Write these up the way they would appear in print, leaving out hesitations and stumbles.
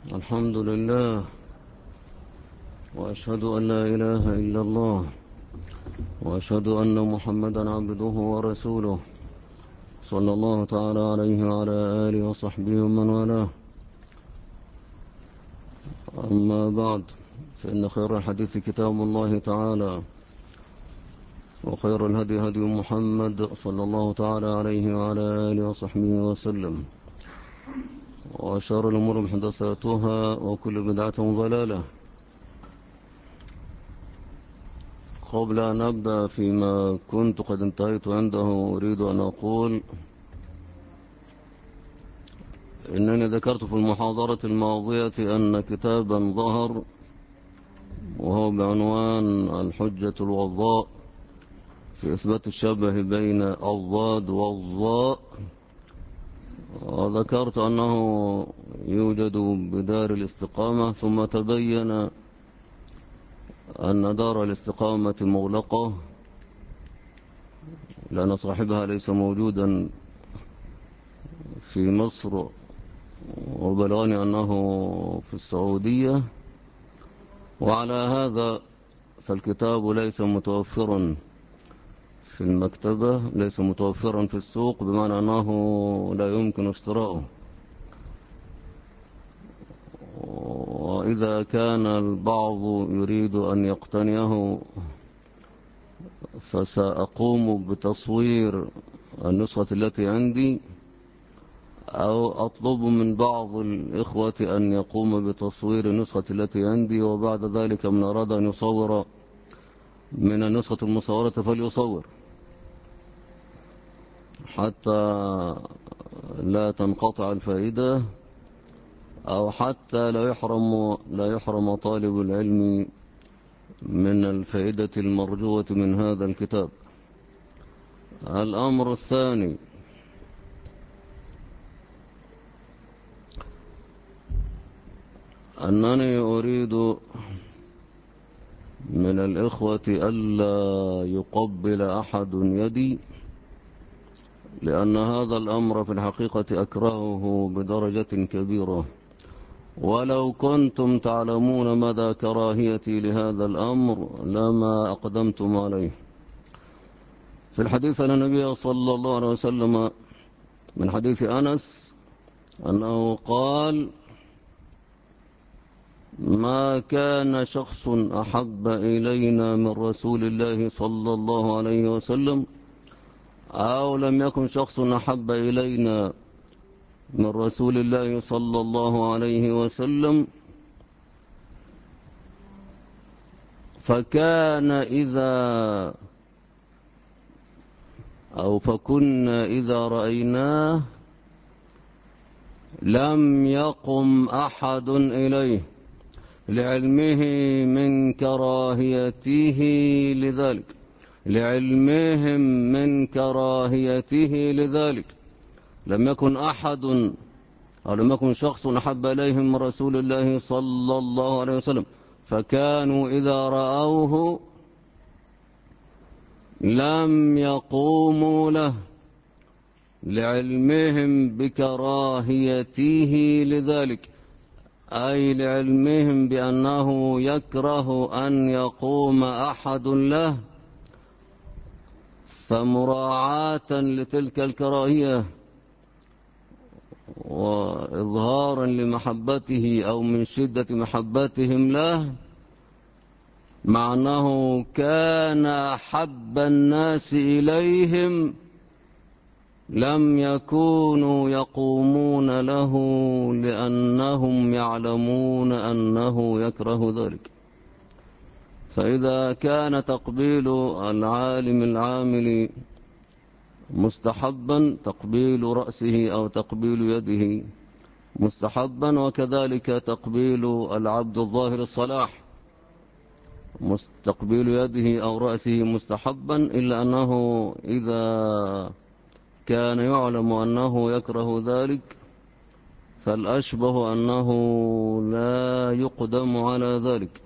الحمد لله، وأشهد أن لا إله إلا الله، وأشهد أن محمدا عبده ورسوله، صلى الله تعالى عليه وعلى آله وصحبه ومن والاه. أما بعد، فإن خير الحديث كتاب الله تعالى، وخير الهدي هدي محمد صلى الله تعالى عليه وعلى آله وصحبه وسلم، وشر الأمور محدثاتها، وكل بدعة ضلالة. قبل أن أبدأ فيما كنت قد انتهيت عنده، أريد أن أقول إنني ذكرت في المحاضرة الماضية أن كتابا ظهر، وهو بعنوان الحجة الوضاء في إثبات الشبه بين الضاد والظاء، وذكرت أنه يوجد بدار الاستقامة، ثم تبين أن دار الاستقامة مغلقة لأن صاحبها ليس موجودا في مصر، وبلغني أنه في السعودية. وعلى هذا فالكتاب ليس متوفرا في المكتبة، ليس متوفرا في السوق، بمعنى أنه لا يمكن اشتراؤه. وإذا كان البعض يريد أن يقتنيه فسأقوم بتصوير النسخة التي عندي، أو أطلب من بعض الإخوة أن يقوم بتصوير النسخة التي عندي، وبعد ذلك من أراد أن يصور من النسخة المصورة فليصور، حتى لا تنقطع الفائدة، أو حتى لا يحرم طالب العلم من الفائدة المرجوة من هذا الكتاب. الأمر الثاني، أنني أريد من الإخوة ألا يقبل أحد يدي، لأن هذا الأمر في الحقيقة أكرهه بدرجة كبيرة، ولو كنتم تعلمون مدى كراهيتي لهذا الأمر لما أقدمتم عليه. في الحديث عن النبي صلى الله عليه وسلم من حديث أنس أنه قال: ما كان شخص أحب إلينا من رسول الله صلى الله عليه وسلم، أو لم يكن شخص أحب إلينا من رسول الله صلى الله عليه وسلم، فكنا إذا رأيناه لم يقم أحد إليه لعلمه من كراهيته لذلك. لم يكن أحد أو لم يكن شخص أحب إليهم من رسول الله صلى الله عليه وسلم، فكانوا إذا رأوه لم يقوموا له لعلمهم بكراهيته لذلك، أي لعلمهم بأنه يكره أن يقوم أحد له، فمراعاة لتلك الكراهية وإظهارا لمحبته أو من شدة محبتهم له، مع أنه كان أحب الناس إليهم لم يكونوا يقومون له، لأنهم يعلمون أنه يكره ذلك. فإذا كان تقبيل العالم العامل مستحبا، تقبيل رأسه أو تقبيل يده مستحبا، وكذلك تقبيل العبد الظاهر الصلاح تقبيل يده أو رأسه مستحبا، إلا أنه إذا كان يعلم أنه يكره ذلك فالأشبه أنه لا يقدم على ذلك.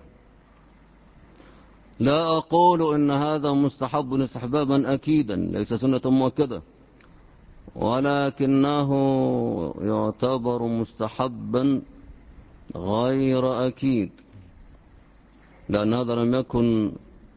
لا أقول إن هذا مستحب استحبابا أكيدا، ليس سنة مؤكدة، ولكنه يعتبر مستحبا غير أكيد، لأن هذا لم يكن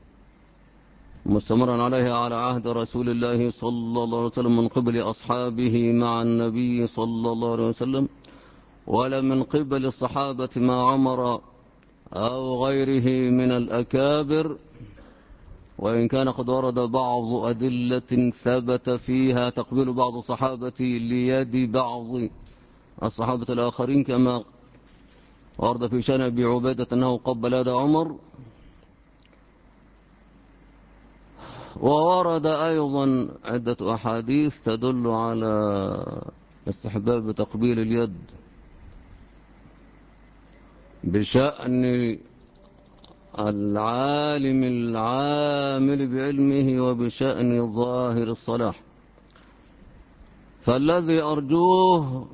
مستمرا عليه على عهد رسول الله صلى الله عليه وسلم من قبل أصحابه مع النبي صلى الله عليه وسلم، ولا من قبل الصحابة مع عمر أو غيره من الأكابر، وإن كان قد ورد بعض أدلة ثبت فيها تقبيل بعض الصحابة ليد بعض الصحابة الآخرين، كما ورد في شأن أبي عبيدة أنه قبل يد عمر. وورد أيضا عدة أحاديث تدل على استحباب تقبيل اليد بشأن العالم العامل بعلمه وبشأن ظاهر الصلاح. فالذي أرجوه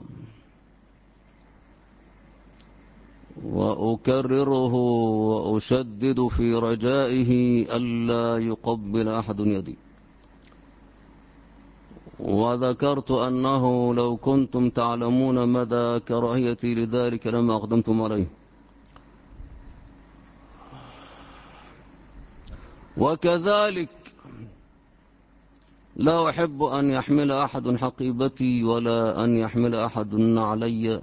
وأكرره وأشدد في رجائه ألا يقبل أحد يدي. وذكرت أنه لو كنتم تعلمون مدى كراهيتي لذلك لما أقدمتم عليه. وكذلك لا أحب أن يحمل أحد حقيبتي ولا أن يحمل أحد علي،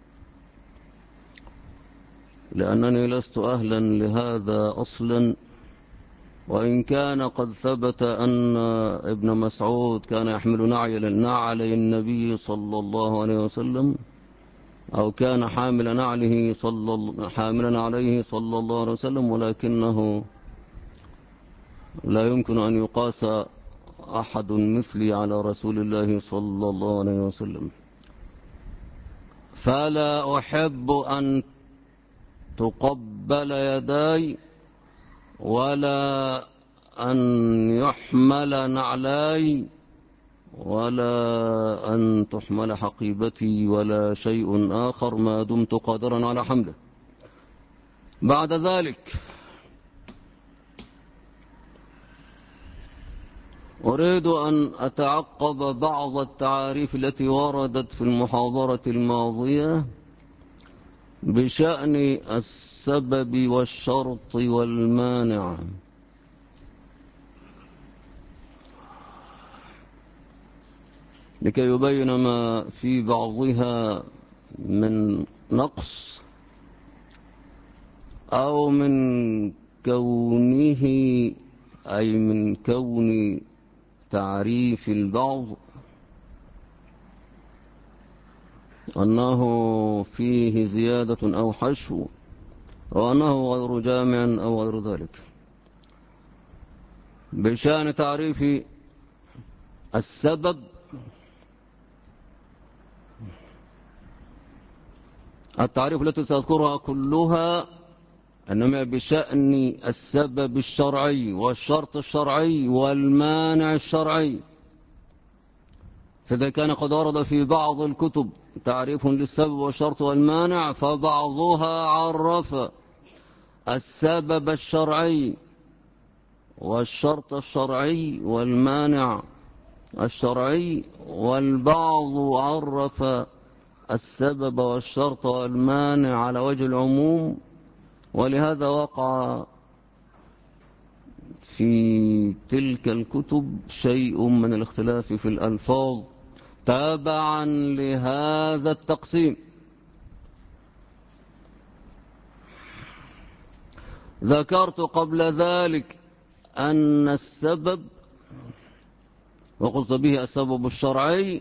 لأنني لست أهلا لهذا أصلا. وإن كان قد ثبت أن ابن مسعود كان يحمل نعلي النبي صلى الله عليه وسلم، أو كان حاملا عليه صلى الله عليه وسلم، ولكنه لا يمكن أن يقاس أحد مثلي على رسول الله صلى الله عليه وسلم. فلا أحب أن تقبل يداي ولا أن يحمل نعلاي ولا أن تحمل حقيبتي ولا شيء آخر ما دمت قادرا على حمله. بعد ذلك أريد أن أتعقب بعض التعاريف التي وردت في المحاضرة الماضية بشأن السبب والشرط والمانع، لكي يبين ما في بعضها من نقص أو من كونه، أي من كون تعريف البعض أنه فيه زيادة أو حشو، وأنه غير جامع أو غير ذلك. بشأن تعريف السبب، التعريف التي سأذكرها كلها إنما بشأن السبب الشرعي والشرط الشرعي والمانع الشرعي. فإذا كان قد ورد في بعض الكتب تعريف للسبب والشرط والمانع، فبعضها عرف السبب الشرعي والشرط الشرعي والمانع الشرعي، والبعض عرف السبب والشرط والمانع على وجه العموم. ولهذا وقع في تلك الكتب شيء من الاختلاف في الألفاظ تابعا لهذا التقسيم. ذكرت قبل ذلك أن السبب، وقصد به السبب الشرعي،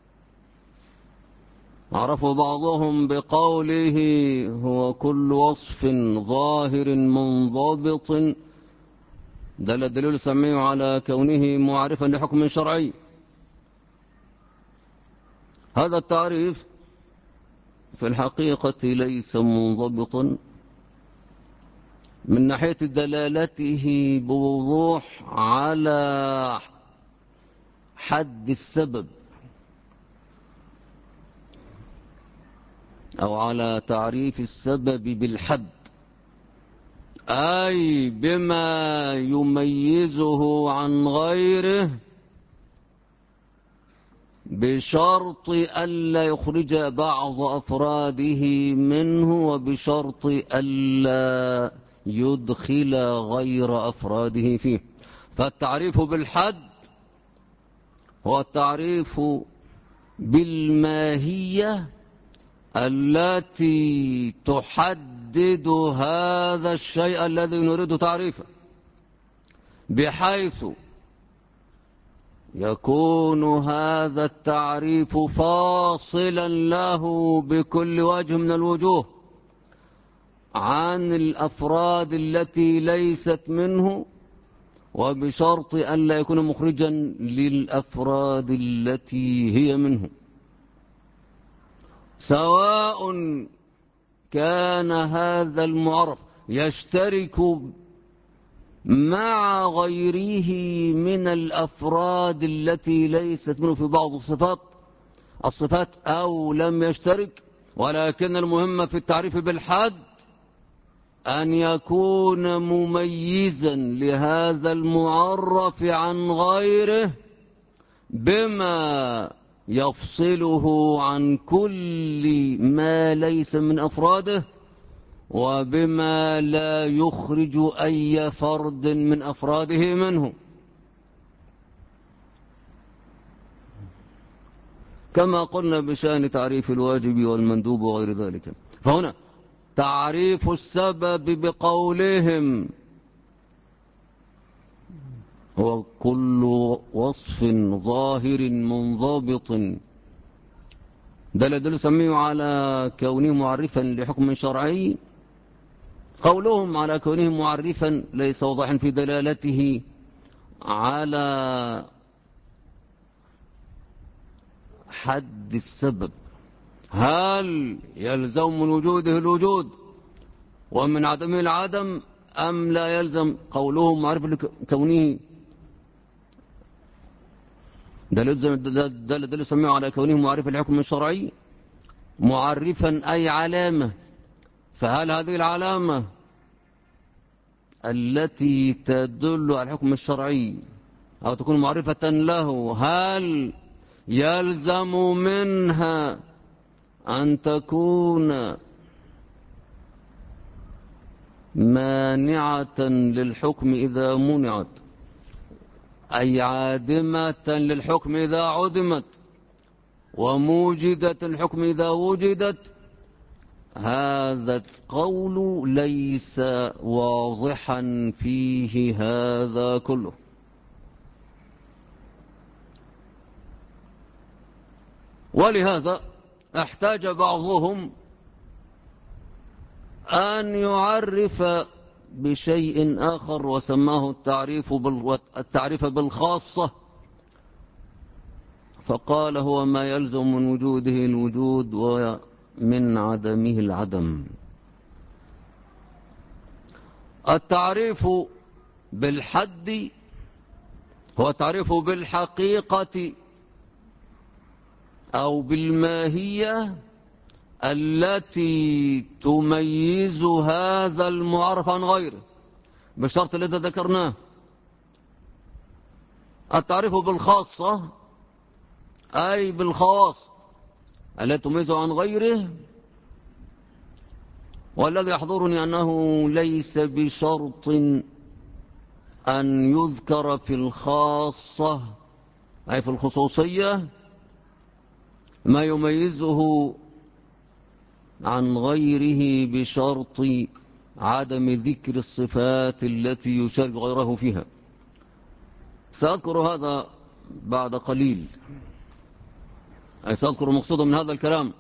عرفوا بعضهم بقوله هو كل وصف ظاهر منضبط دل الدليل سميه على كونه معرفا لحكم شرعي. هذا التعريف في الحقيقة ليس منضبطا من ناحية دلالته بوضوح على حد السبب أو على تعريف السبب بالحد، أي بما يميزه عن غيره بشرط ألا يخرج بعض أفراده منه وبشرط ألا يدخل غير أفراده فيه. فالتعريف بالحد هو التعريف بالماهية التي تحدد هذا الشيء الذي نريد تعريفه، بحيث يكون هذا التعريف فاصلا له بكل وجه من الوجوه عن الأفراد التي ليست منه، وبشرط أن لا يكون مخرجا للأفراد التي هي منه، سواء كان هذا المعرف يشترك مع غيره من الأفراد التي ليست منه في بعض الصفات أو لم يشترك. ولكن المهم في التعريف بالحد أن يكون مميزا لهذا المعرف عن غيره بما يفصله عن كل ما ليس من أفراده، وبما لا يخرج أي فرد من أفراده منه، كما قلنا بشأن تعريف الواجب والمندوب وغير ذلك. فهنا تعريف السبب بقولهم هو كل وصف ظاهر منضبط دل يسميه على كونه معرفا لحكم شرعي. قولهم على كونه معرفا ليس واضحا في دلالته على حد السبب، هل يلزم من وجوده الوجود ومن عدمه العدم أم لا يلزم؟ قولهم معرفة لكونه دل يسميه على كونه معرفا لحكم الشرعي، معرفا أي علامة، فهل هذه العلامة التي تدل على الحكم الشرعي أو تكون معرفة له هل يلزم منها أن تكون مانعة للحكم إذا منعت، أي عادمة للحكم إذا عدمت، وموجدة الحكم إذا وجدت؟ هذا القول ليس واضحا فيه هذا كله. ولهذا احتاج بعضهم أن يعرف بشيء آخر وسماه التعريف بالخاصة، فقال هو ما يلزم من وجوده الوجود ومن عدمه العدم. التعريف بالحد هو تعريف بالحقيقة أو بالماهية التي تميز هذا المعرف عن غيره بالشرط الذي ذكرناه. التعريف بالخاصة أي بالخواص التي تميزه عن غيره، والذي يحضرني أنه ليس بشرط أن يذكر في الخاصة أي في الخصوصية ما يميزه عن غيره بشرط عدم ذكر الصفات التي يشارك غيره فيها. سأذكر هذا بعد قليل، أي سأذكر مقصودا من هذا الكلام.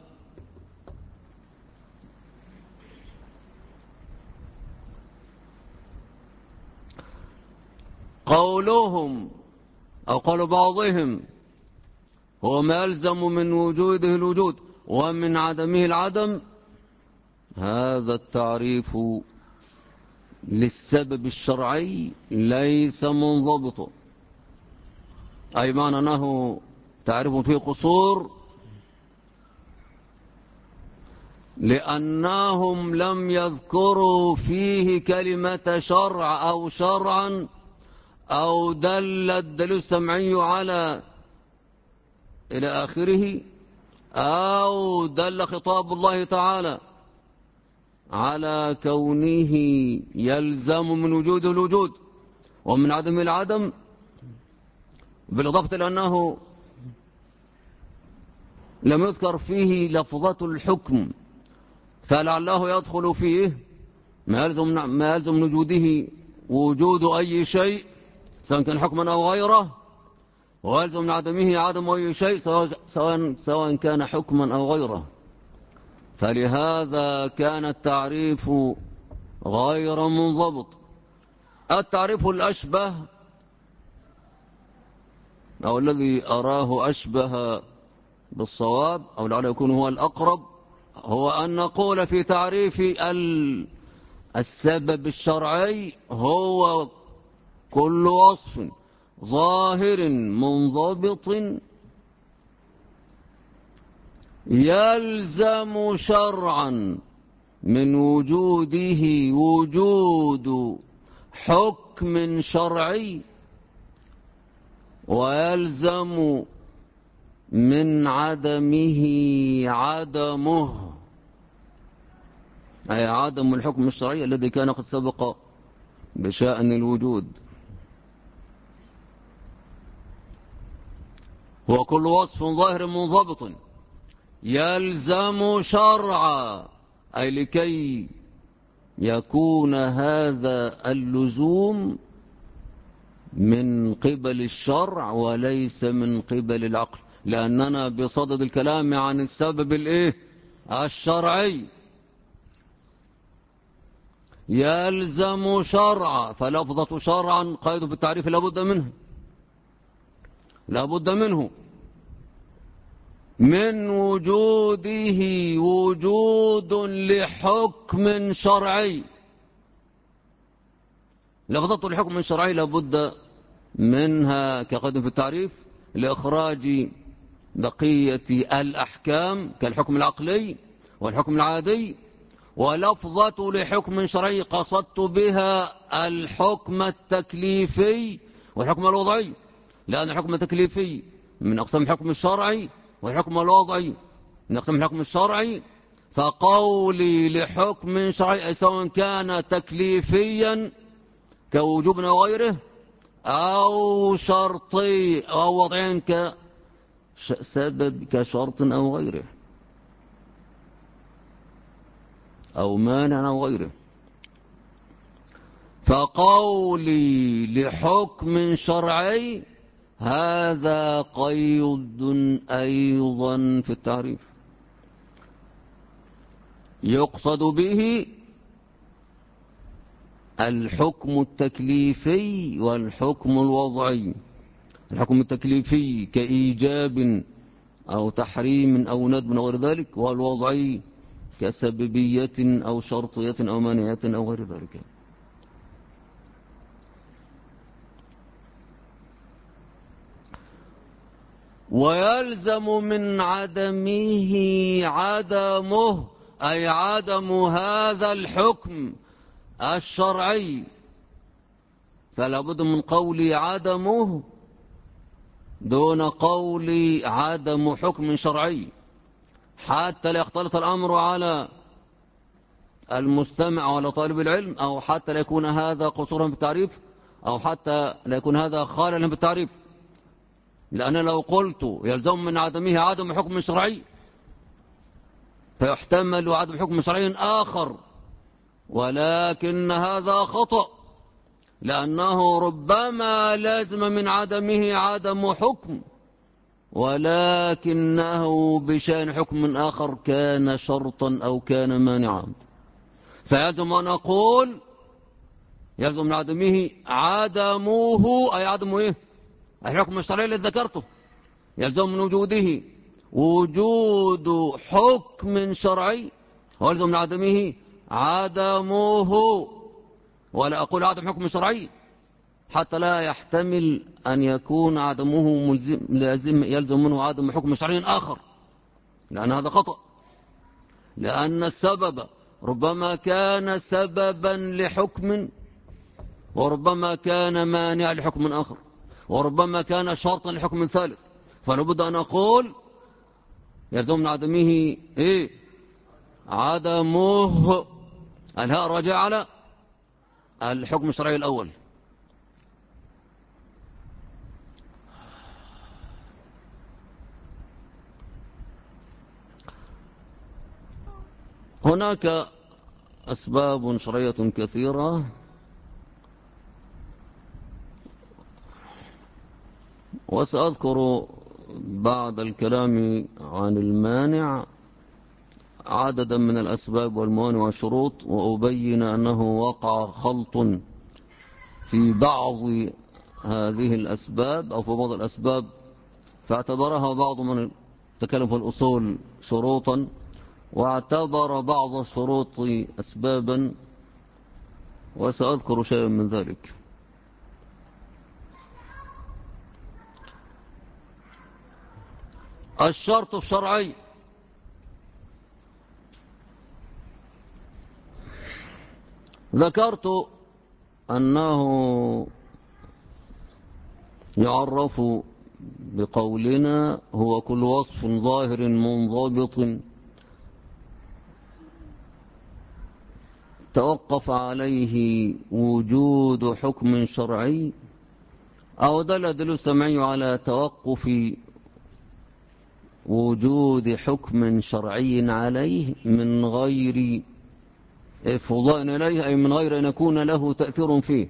قولهم أو قول بعضهم هو ما يلزم من وجوده الوجود ومن عدمه العدم، هذا التعريف للسبب الشرعي ليس منضبطا، أي معنى أنه تعريف فيه قصور، لأنهم لم يذكروا فيه كلمة شرع أو شرعا أو دل الدليل السمعي على إلى آخره، أو دل خطاب الله تعالى على كونه يلزم من وجود الوجود ومن عدم العدم، بالإضافة إلى أنه لم يذكر فيه لفظة الحكم، فلعله يدخل فيه ما يلزم من وجوده وجود أي شيء سواء كان حكما أو غيره، ويلزم من عدمه عدم أي شيء سواء كان حكما أو غيره. فلهذا كان التعريف غير منضبط. التعريف الأشبه أو الذي أراه أشبه بالصواب أو لعله يكون هو الأقرب، هو أن نقول في تعريف السبب الشرعي هو كل وصف ظاهر منضبط يلزم شرعا من وجوده وجود حكم شرعي، ويلزم من عدمه عدمه، أي عدم الحكم الشرعي الذي كان قد سبق بشأن الوجود. هو كل وصف ظاهر منضبط يلزم شرعا، أي لكي يكون هذا اللزوم من قبل الشرع وليس من قبل العقل، لأننا بصدد الكلام عن السبب الشرعي. يلزم شرعا، فلفظة شرعا قيد في التعريف لابد منه من وجوده وجود لحكم شرعي. لفظة الحكم الشرعي لابد منها كقيد في التعريف لإخراج بقية الأحكام كالحكم العقلي والحكم العادي. ولفظة لحكم شرعي قصدت بها الحكم التكليفي والحكم الوضعي، لأن الحكم التكليفي من أقسام الحكم الشرعي والحكم الوضعي من أقسام الحكم الشرعي. فقولي لحكم شرعي سواء كان تكليفيا كوجوب أو غيره، أو شرطي أو وضعيا كسبب كشرط أو غيره أو مانع أو غيره. فقولي لحكم شرعي هذا قيد أيضا في التعريف، يقصد به الحكم التكليفي والحكم الوضعي. الحكم التكليفي كإيجاب أو تحريم أو ندب أو غير ذلك، والوضعي كسببية أو شرطية أو مانعة أو غير ذلك. ويلزم من عدمه عدمه، أي عدم هذا الحكم الشرعي. فلا بد من قول عدمه دون قول عدم حكم شرعي، حتى لا يختلط الأمر على المستمع ولا طالب العلم، أو حتى لا يكون هذا قصورا في التعريف، أو حتى لا يكون هذا خاللا في التعريف. لأن لو قلت يلزم من عدمه عدم حكم شرعي فيحتمل عدم حكم شرعي آخر، ولكن هذا خطأ، لأنه ربما لازم من عدمه عدم حكم ولكنه بشأن حكم آخر كان شرطا أو كان مانعا. فيلزم أن أقول يلزم من عدمه عدمه، أي عدم الحكم الشرعي الذي ذكرته. يلزم من وجوده وجود حكم شرعي، ويلزم من عدمه عدمه، ولا أقول عدم حكم شرعي حتى لا يحتمل أن يكون عدمه يلزم منه عدم حكم شرعي آخر، لأن هذا خطأ. لأن السبب ربما كان سببا لحكم، وربما كان مانع لحكم آخر، وربما كان شرطا لحكم ثالث، فلابد أن أقول يلزم من عدمه إيه؟ عدمه. الهاء راجع على الحكم الشرعي الأول. هناك أسباب شرعية كثيرة، وسأذكر بعد الكلام عن المانع عددا من الأسباب والموانع والشروط، وأبين أنه وقع خلط في بعض هذه الأسباب أو في بعض الأسباب، فاعتبرها بعض من تكلم في الأصول شروطا، واعتبر بعض الشروط أسبابا، وسأذكر شيئا من ذلك. الشرط الشرعي ذكرت أنه يعرف بقولنا هو كل وصف ظاهر منضبط توقف عليه وجود حكم شرعي، أو دل دليل سمعي على توقف وجود حكم شرعي عليه من غير إفضاء إليه، أي من غير أن يكون له تأثير فيه.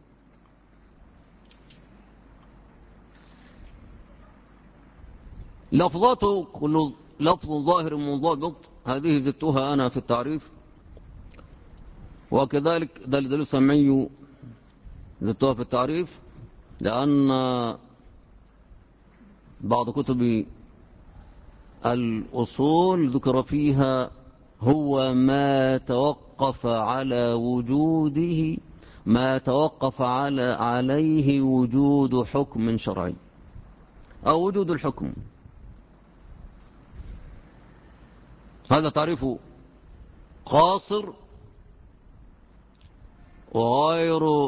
لفظاته كل لفظ ظاهر منضبط، هذه زدتها أنا في التعريف، وكذلك دليل سمعي زدتها في التعريف، لأن بعض كتب الأصول ذكر فيها هو ما توقف على وجوده، ما توقف عليه وجود حكم شرعي أو وجود الحكم. هذا تعريف قاصر وغير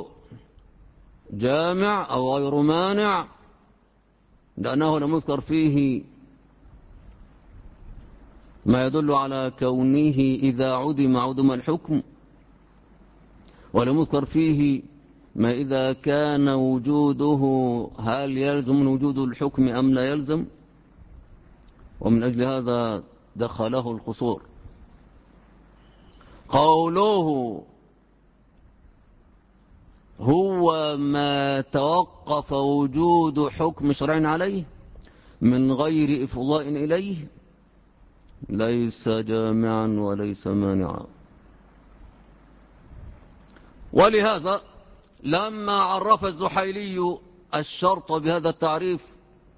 جامع أو غير مانع، لأنه لم يذكر فيه ما يدل على كونه إذا عدم الحكم، ولم يذكر فيه ما إذا كان وجوده هل يلزم من وجود الحكم أم لا يلزم، ومن أجل هذا دخله القصور. قوله هو ما توقف وجود حكم شرعي عليه من غير إفضاء إليه ليس جامعا وليس مانعا. ولهذا لما عرف الزحيلي الشرط بهذا التعريف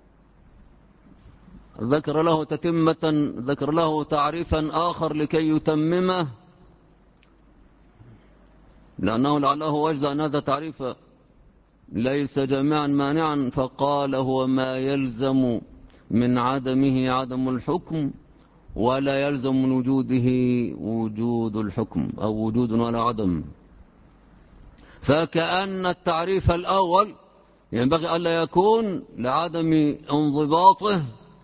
ذكر له تتمة، ذكر له تعريفا آخر لكي يتممه، لأنه لعله وجد أن هذا تعريف ليس جامعا مانعا، فقال هو ما يلزم من عدمه عدم الحكم ولا يلزم من وجوده وجود الحكم، أو وجود ولا عدم. فكأن التعريف الأول ينبغي ألا يكون لعدم انضباطه،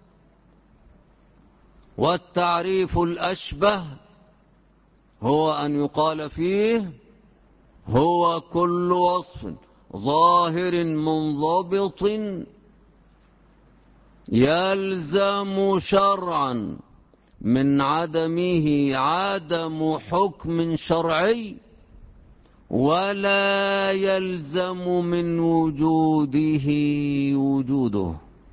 والتعريف الأشبه هو أن يقال فيه هو كل وصف ظاهر منضبط يلزم شرعا من عدمه عدم حكم شرعي ولا يلزم من وجوده وجوده.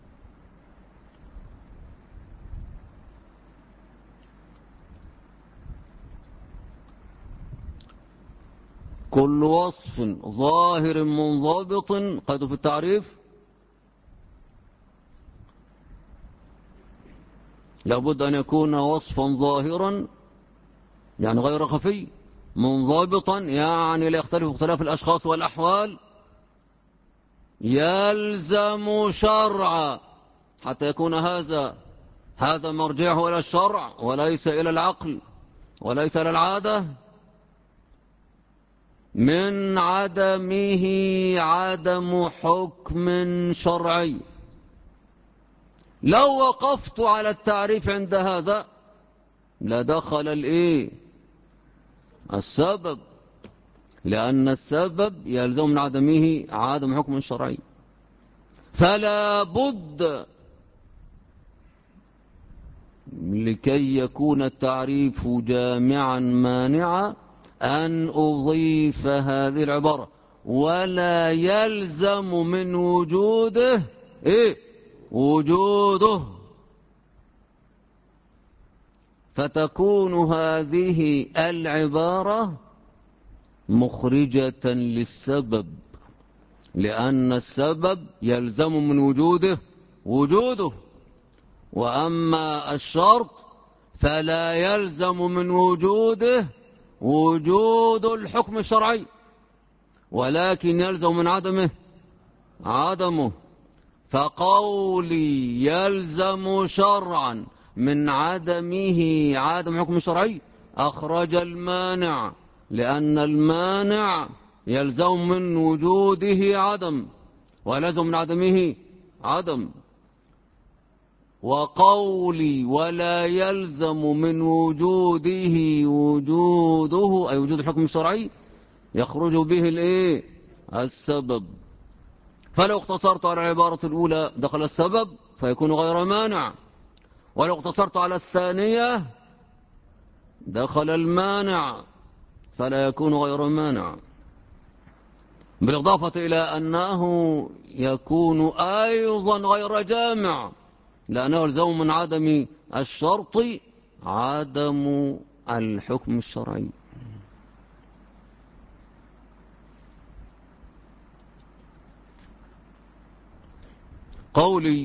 كل وصف ظاهر منضبط قد في التعريف لابد أن يكون وصفا ظاهرا يعني غير خفي، منضبطا يعني لا يختلف اختلاف الأشخاص والأحوال، يلزم شرعا حتى يكون هذا مرجعه إلى الشرع وليس إلى العقل وليس إلى العادة، من عدمه عدم حكم شرعي لو وقفت على التعريف عند هذا لدخل السبب، لأن السبب يلزم من عدمه عدم حكم شرعي. فلا بد لكي يكون التعريف جامعا مانعا أن أضيف هذه العبارة، ولا يلزم من وجوده وجوده، فتكون هذه العبارة مخرجة للسبب، لأن السبب يلزم من وجوده، وأما الشرط فلا يلزم من وجوده وجود الحكم الشرعي، ولكن يلزم من عدمه. فقولي يلزم شرعا من عدمه عدم حكم شرعي أخرج المانع، لأن المانع يلزم من وجوده عدم ولازم من عدمه عدم. وقولي ولا يلزم من وجوده وجوده أي وجود الحكم الشرعي يخرج به السبب. فلو اقتصرت على العبارة الأولى دخل السبب فيكون غير مانع، ولو اقتصرت على الثانية دخل المانع فلا يكون غير مانع، بالإضافة إلى أنه يكون أيضا غير جامع، لأنه يلزم من عدم الشرط عدم الحكم الشرعي. قولي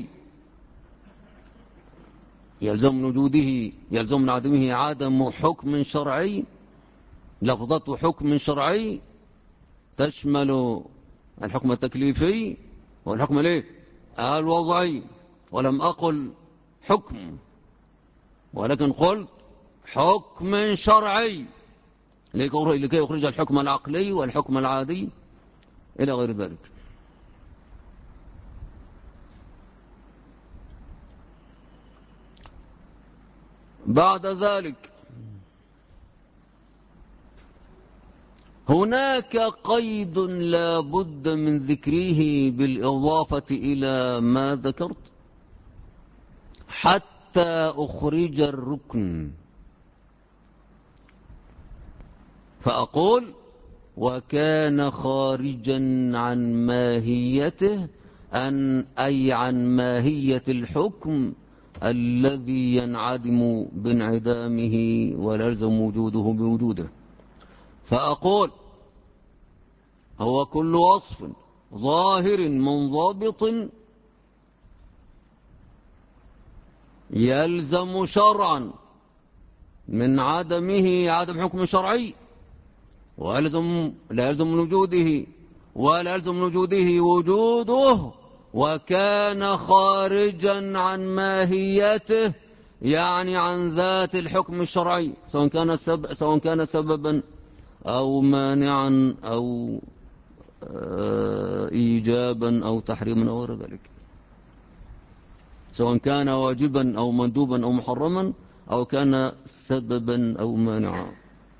يلزم من عدمه عدم حكم شرعي، لفظة حكم شرعي تشمل الحكم التكليفي والحكم الوضعي، ولم أقل حكم ولكن قلت حكم شرعي لكي يخرج الحكم العقلي والحكم العادي إلى غير ذلك. بعد ذلك هناك قيد لا بد من ذكره بالإضافة إلى ما ذكرت حتى أخرج الركن، فأقول وكان خارجا عن ماهيته أي عن ماهية الحكم الذي ينعدم بانعدامه ولا يلزم وجوده بوجوده. فأقول هو كل وصف ظاهر منضبط يلزم شرعا من عدمه عدم حكم شرعي، لا يلزم من وجوده ولا يلزم من وجوده وجوده، وكان خارجا عن ماهيته يعني عن ذات الحكم الشرعي، سواء كان سببا أو مانعا أو إيجابا أو تحريما أو غير ذلك، سواء كان واجبا أو مندوبا أو محرما أو كان سببا أو مانعا.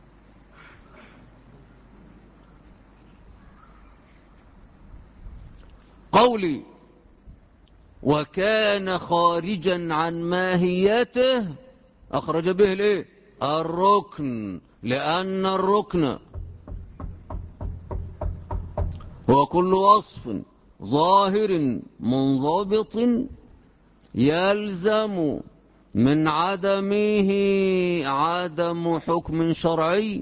قولي وكان خارجا عن ماهيته أخرج به الركن، لأن الركن هو كل وصف ظاهر منضبط يلزم من عدمه عدم حكم شرعي،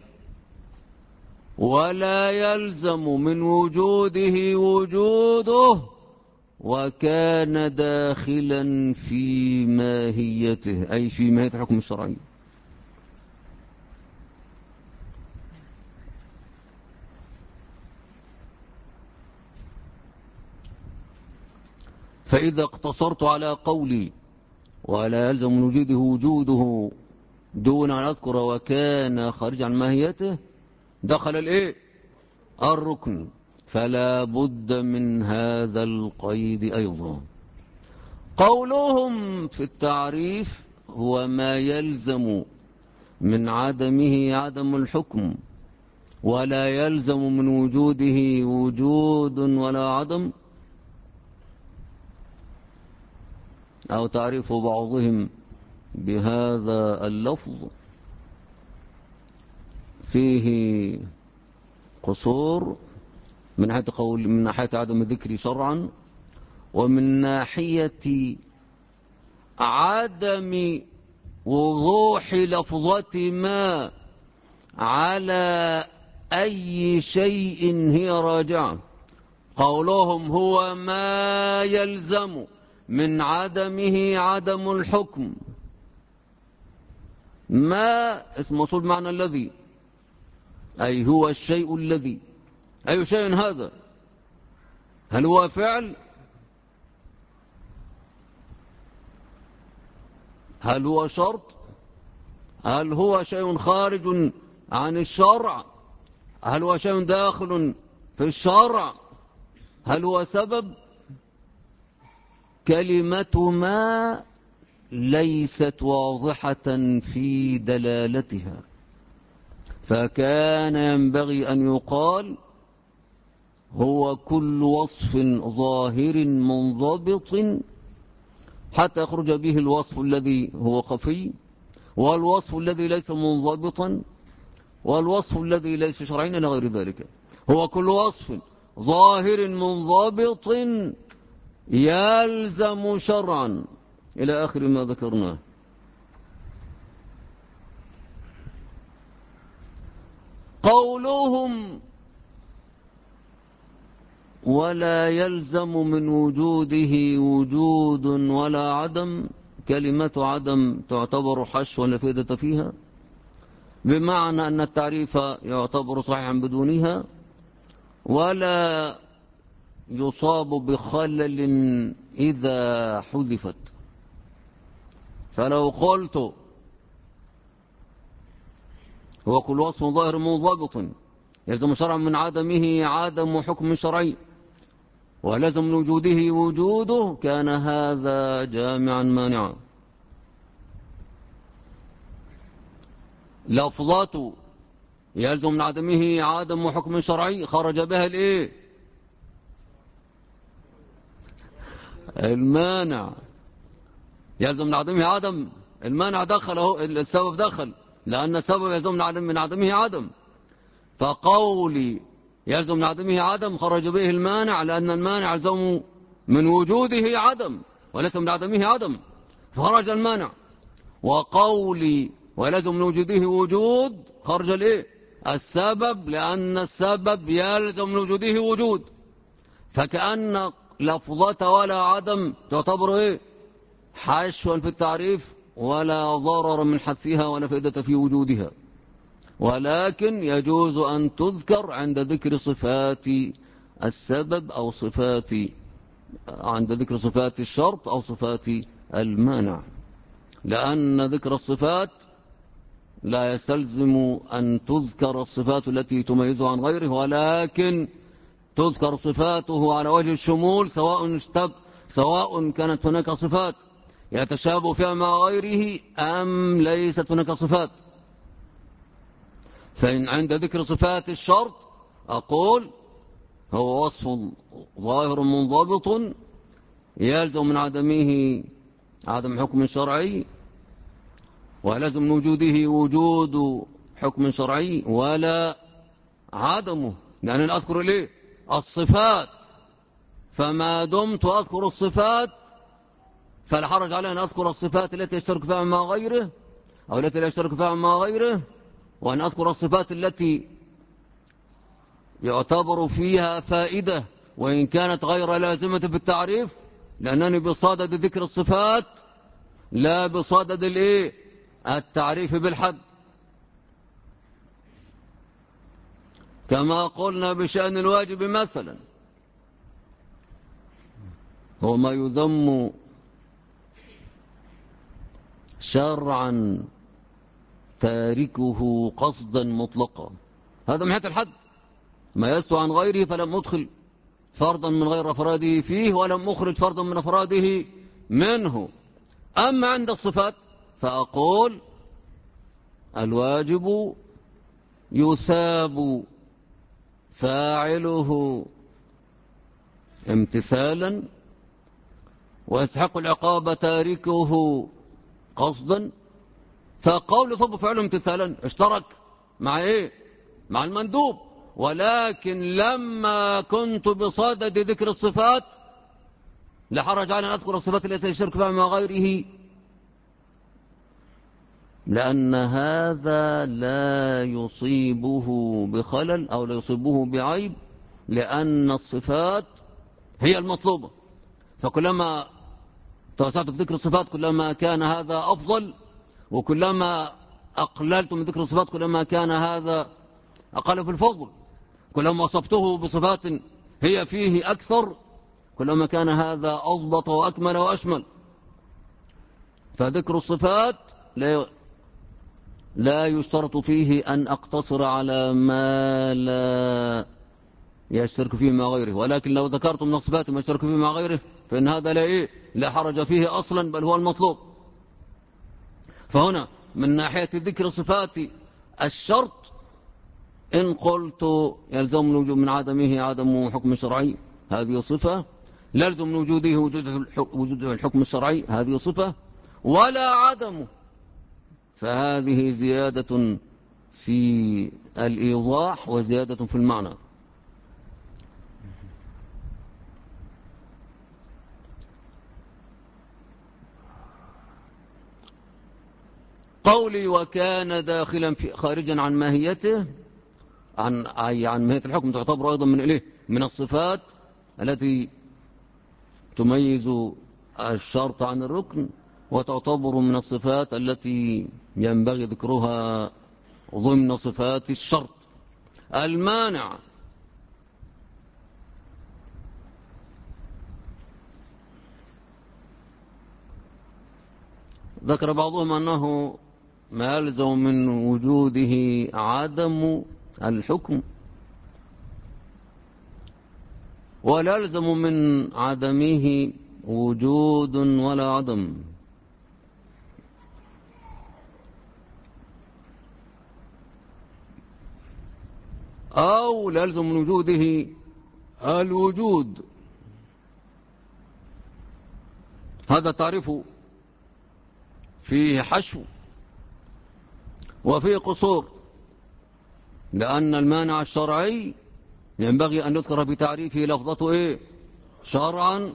ولا يلزم من وجوده وجوده، وكان داخلا في ماهيته أي في ماهية الحكم الشرعي. فإذا اقتصرت على قولي ولا يلزم من وجوده وجوده دون أن أذكر وكان خارج عن ماهيته دخل الركن، فلا بد من هذا القيد أيضا. قولهم في التعريف هو ما يلزم من عدمه عدم الحكم، ولا يلزم من وجوده وجود ولا عدم. أو تعريف بعضهم بهذا اللفظ فيه قصور من ناحية قول، من ناحية عدم الذكر شرعا، ومن ناحية عدم وضوح لفظة ما على أي شيء هي راجعة. قولهم هو ما يلزم من عدمه عدم الحكم، ما اسم موصول معنى الذي، أي هو الشيء الذي. أي شيء هذا؟ هل هو فعل؟ هل هو شرط؟ هل هو شيء خارج عن الشرع؟ هل هو شيء داخل في الشرع؟ هل هو سبب؟ كلمة ما ليست واضحة في دلالتها، فكان ينبغي أن يقال هو كل وصف ظاهر منضبط حتى يخرج به الوصف الذي هو خفي، والوصف الذي ليس منضبطا، والوصف الذي ليس شرعيا إلى غير ذلك. هو كل وصف ظاهر منضبط يلزم شرعا إلى آخر ما ذكرناه. قولهم ولا يلزم من وجوده وجود ولا عدم، كلمة عدم تعتبر حشو ولا فائدة فيها، بمعنى أن التعريف يعتبر صحيحا بدونها، ولا يصاب بخلل إذا حذفت. فلو قلت هو كل وصف ظاهر منضبط يلزم شرعا من عدمه عدم حكم شرعي، ولازم من وجوده وجوده، كان هذا جامعا مانعا. لفظات يلزم من عدمه عدم حكم شرعي خرج بها الايه؟ المانع. يلزم من عدمه عدم، المانع دخل اهو، السبب دخل، لأن السبب يلزم من عدمه عدم. فقولي يلزم من عدمه عدم خرج به المانع، لأن المانع يلزم من وجوده عدم وليس من عدمه عدم، فخرج المانع. وقولي ويلزم من وجوده وجود خرج الايه؟ السبب، لأن السبب يلزم من وجوده وجود. فكأن لفظة ولا عدم تعتبر ايه؟ حشوا في التعريف، ولا ضرر من حذفها ولا فائدة في وجودها، ولكن يجوز أن تذكر عند ذكر صفات السبب أو صفات، عند ذكر صفات الشرط أو صفات المانع، لأن ذكر الصفات لا يستلزم أن تذكر الصفات التي تميزه عن غيره، ولكن تذكر صفاته على وجه الشمول، سواء كانت هناك صفات يتشابه فيها مع غيره أم ليست هناك صفات. فإن عند ذكر صفات الشرط أقول هو وصف ظاهر منضبط يلزم من عدمه عدم حكم شرعي، ولازم من وجوده وجود حكم شرعي ولا عدمه، يعني أن أذكر ليه الصفات، فما دمت أذكر الصفات فلا حرج علي أن أذكر الصفات التي يشترك فيها مع غيره أو التي لا يشترك فيها مع غيره، وأن أذكر الصفات التي يعتبر فيها فائدة وإن كانت غير لازمة في التعريف، لأنني بصدد ذكر الصفات لا بصدد الايه؟ التعريف بالحد. كما قلنا بشأن الواجب مثلا، هو ما يذم شرعا تاركه قصدا مطلقا، هذا من حيث الحد. ما يستوى عن غيره فلم أدخل فرضا من غير أفراده فيه، ولم أخرج فرضا من أفراده منه. أما عند الصفات فأقول الواجب يثاب فاعله امتثالا، ويستحق العقاب تاركه قصدا. فقول يثاب فاعله امتثالا اشترك مع ايه؟ مع المندوب. ولكن لما كنت بصدد ذكر الصفات لا حرج على أن أذكر الصفات التي يشترك فيها مع غيره، لأن هذا لا يصيبه بخلل أو لا يصيبه بعيب، لأن الصفات هي المطلوبة. فكلما توسعت في ذكر الصفات كلما كان هذا أفضل، وكلما أقللت من ذكر الصفات كلما كان هذا أقل في الفضل. كلما وصفته بصفات هي فيه أكثر كلما كان هذا أضبط وأكمل وأشمل. فذكر الصفات لا يشترط فيه أن أقتصر على ما لا يشترك فيه مع غيره، ولكن لو ذكرت من الصفات ما يشترك فيه مع غيره فإن هذا لا حرج فيه أصلا، بل هو المطلوب. فهنا من ناحية ذكر صفات الشرط إن قلت يلزم من وجود من عدمه عدم حكم شرعي، هذه صفة. يلزم من وجوده وجود الحكم الشرعي، هذه صفة. ولا عدمه، فهذه زيادة في الإيضاح وزيادة في المعنى. قولي وكان داخلا في خارجا عن ماهيته، عن ماهية الحكم، تعتبر أيضا من إليه من الصفات التي تميز الشرط عن الركن، وتعتبر من الصفات التي ينبغي ذكرها ضمن صفات الشرط. المانع ذكر بعضهم أنه ما يلزم من وجوده عدم الحكم، ولا يلزم من عدمه وجود ولا عدم. أو لا يلزم من وجوده الوجود. هذا تعريف فيه حشو وفيه قصور، لأن المانع الشرعي ينبغي أن يذكر في تعريفه لفظته شرعا.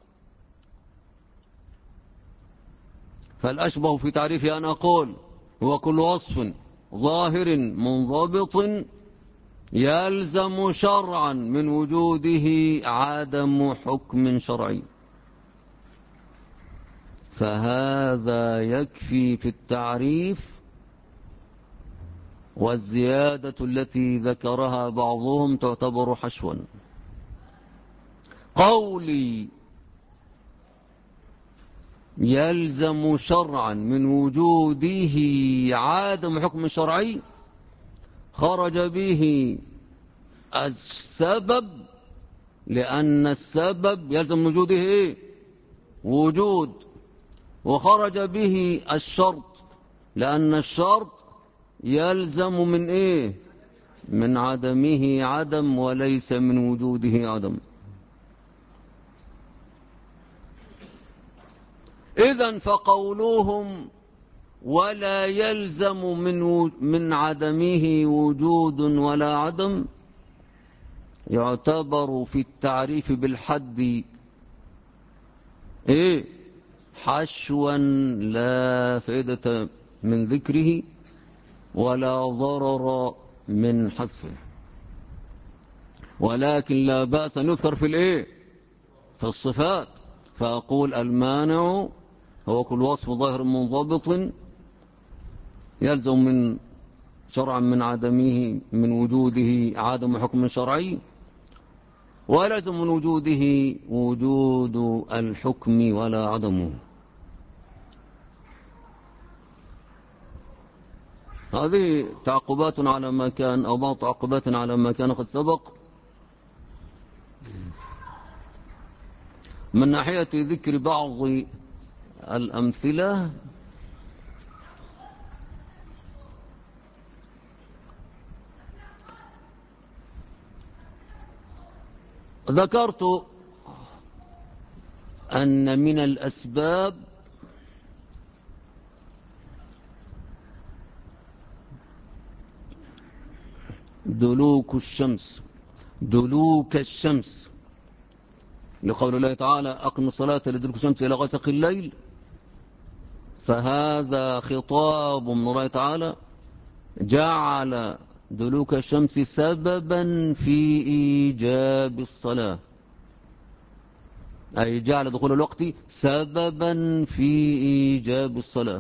فالأشبه في تعريفه أن أقول هو كل وصف ظاهر منضبط يلزم شرعا من وجوده عدم حكم شرعي. فهذا يكفي في التعريف، والزيادة التي ذكرها بعضهم تعتبر حشوا. قولي يلزم شرعا من وجوده عدم حكم شرعي خرج به السبب، لأن السبب يلزم وجوده وجود، وخرج به الشرط لأن الشرط يلزم من من عدمه عدم وليس من وجوده عدم. إذن فقولهم ولا يلزم من عدمه وجود ولا عدم يعتبر في التعريف بالحد حشوا لا فائدة من ذكره ولا ضرر من حذفه، ولكن لا بأس أن يذكر في الصفات. فأقول المانع هو كل وصف ظاهر منضبط يلزم من شرعا من عدمه من وجوده عدم حكم شرعي، ويلزم من وجوده وجود الحكم ولا عدمه. هذه تعقبات على ما كان، أو بعض تعقبات على ما كان قد سبق، من ناحية ذكر بعض الأمثلة ذكرت أن من الأسباب دلوك الشمس لقول الله تعالى أقم الصلاة لدلوك الشمس إلى غسق الليل، فهذا خطاب من الله تعالى جعل دلوك الشمس سببا في إيجاب الصلاة، أي جعل دخول الوقت سببا في إيجاب الصلاة.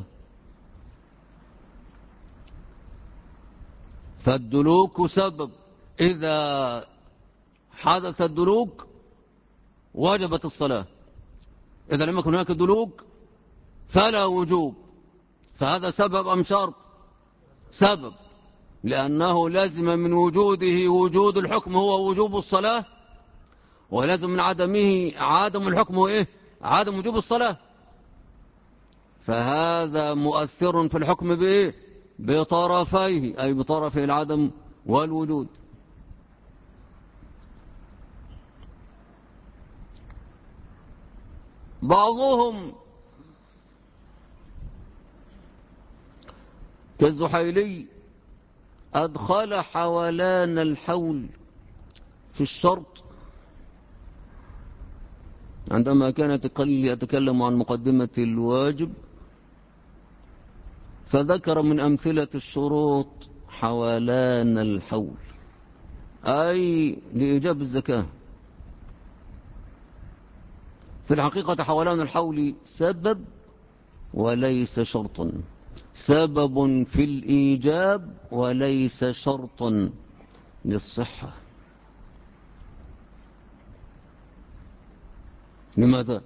فالدلوك سبب، إذا حدث الدلوك وجبت الصلاة، إذا لم يكن هناك دلوك فلا وجوب. فهذا سبب أم شرط؟ سبب، لأنه لازم من وجوده وجود الحكم هو وجوب الصلاة، ولازم من عدمه عدم الحكم هو إيه؟ عدم وجوب الصلاة. فهذا مؤثر في الحكم بإيه؟ بطرفيه، أي بطرف العدم والوجود. بعضهم كالزحيلي أدخل حولان الحول في الشرط عندما كان يتكلم عن مقدمة الواجب، فذكر من أمثلة الشروط حولان الحول، أي لإيجاب الزكاة. في الحقيقة حولان الحول سبب وليس شرطا، سبب في الإيجاب وليس شرطا للصحة. لماذا؟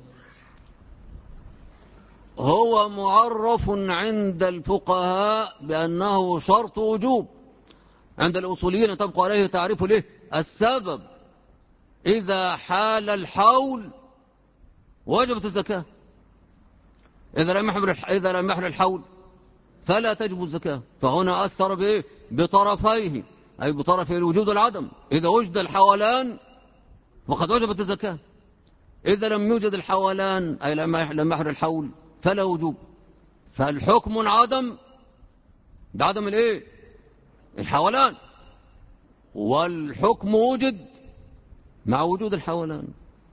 هو معرف عند الفقهاء بأنه شرط وجوب، عند الأصوليين تبقى عليه تعريف له السبب، إذا حال الحول وجبت الزكاة، إذا لم يحل الحول فلا تجب الزكاة. فهنا أثر بإيه؟ بطرفيه، أي بطرف الوجود والعدم. إذا وجد الحولان فقد وجبت الزكاة، إذا لم يوجد الحولان أي لم يحل الحول فلا وجوب. فالحكم عدم بعدم الإيه؟ الحولان، والحكم وجد مع وجود الحولان.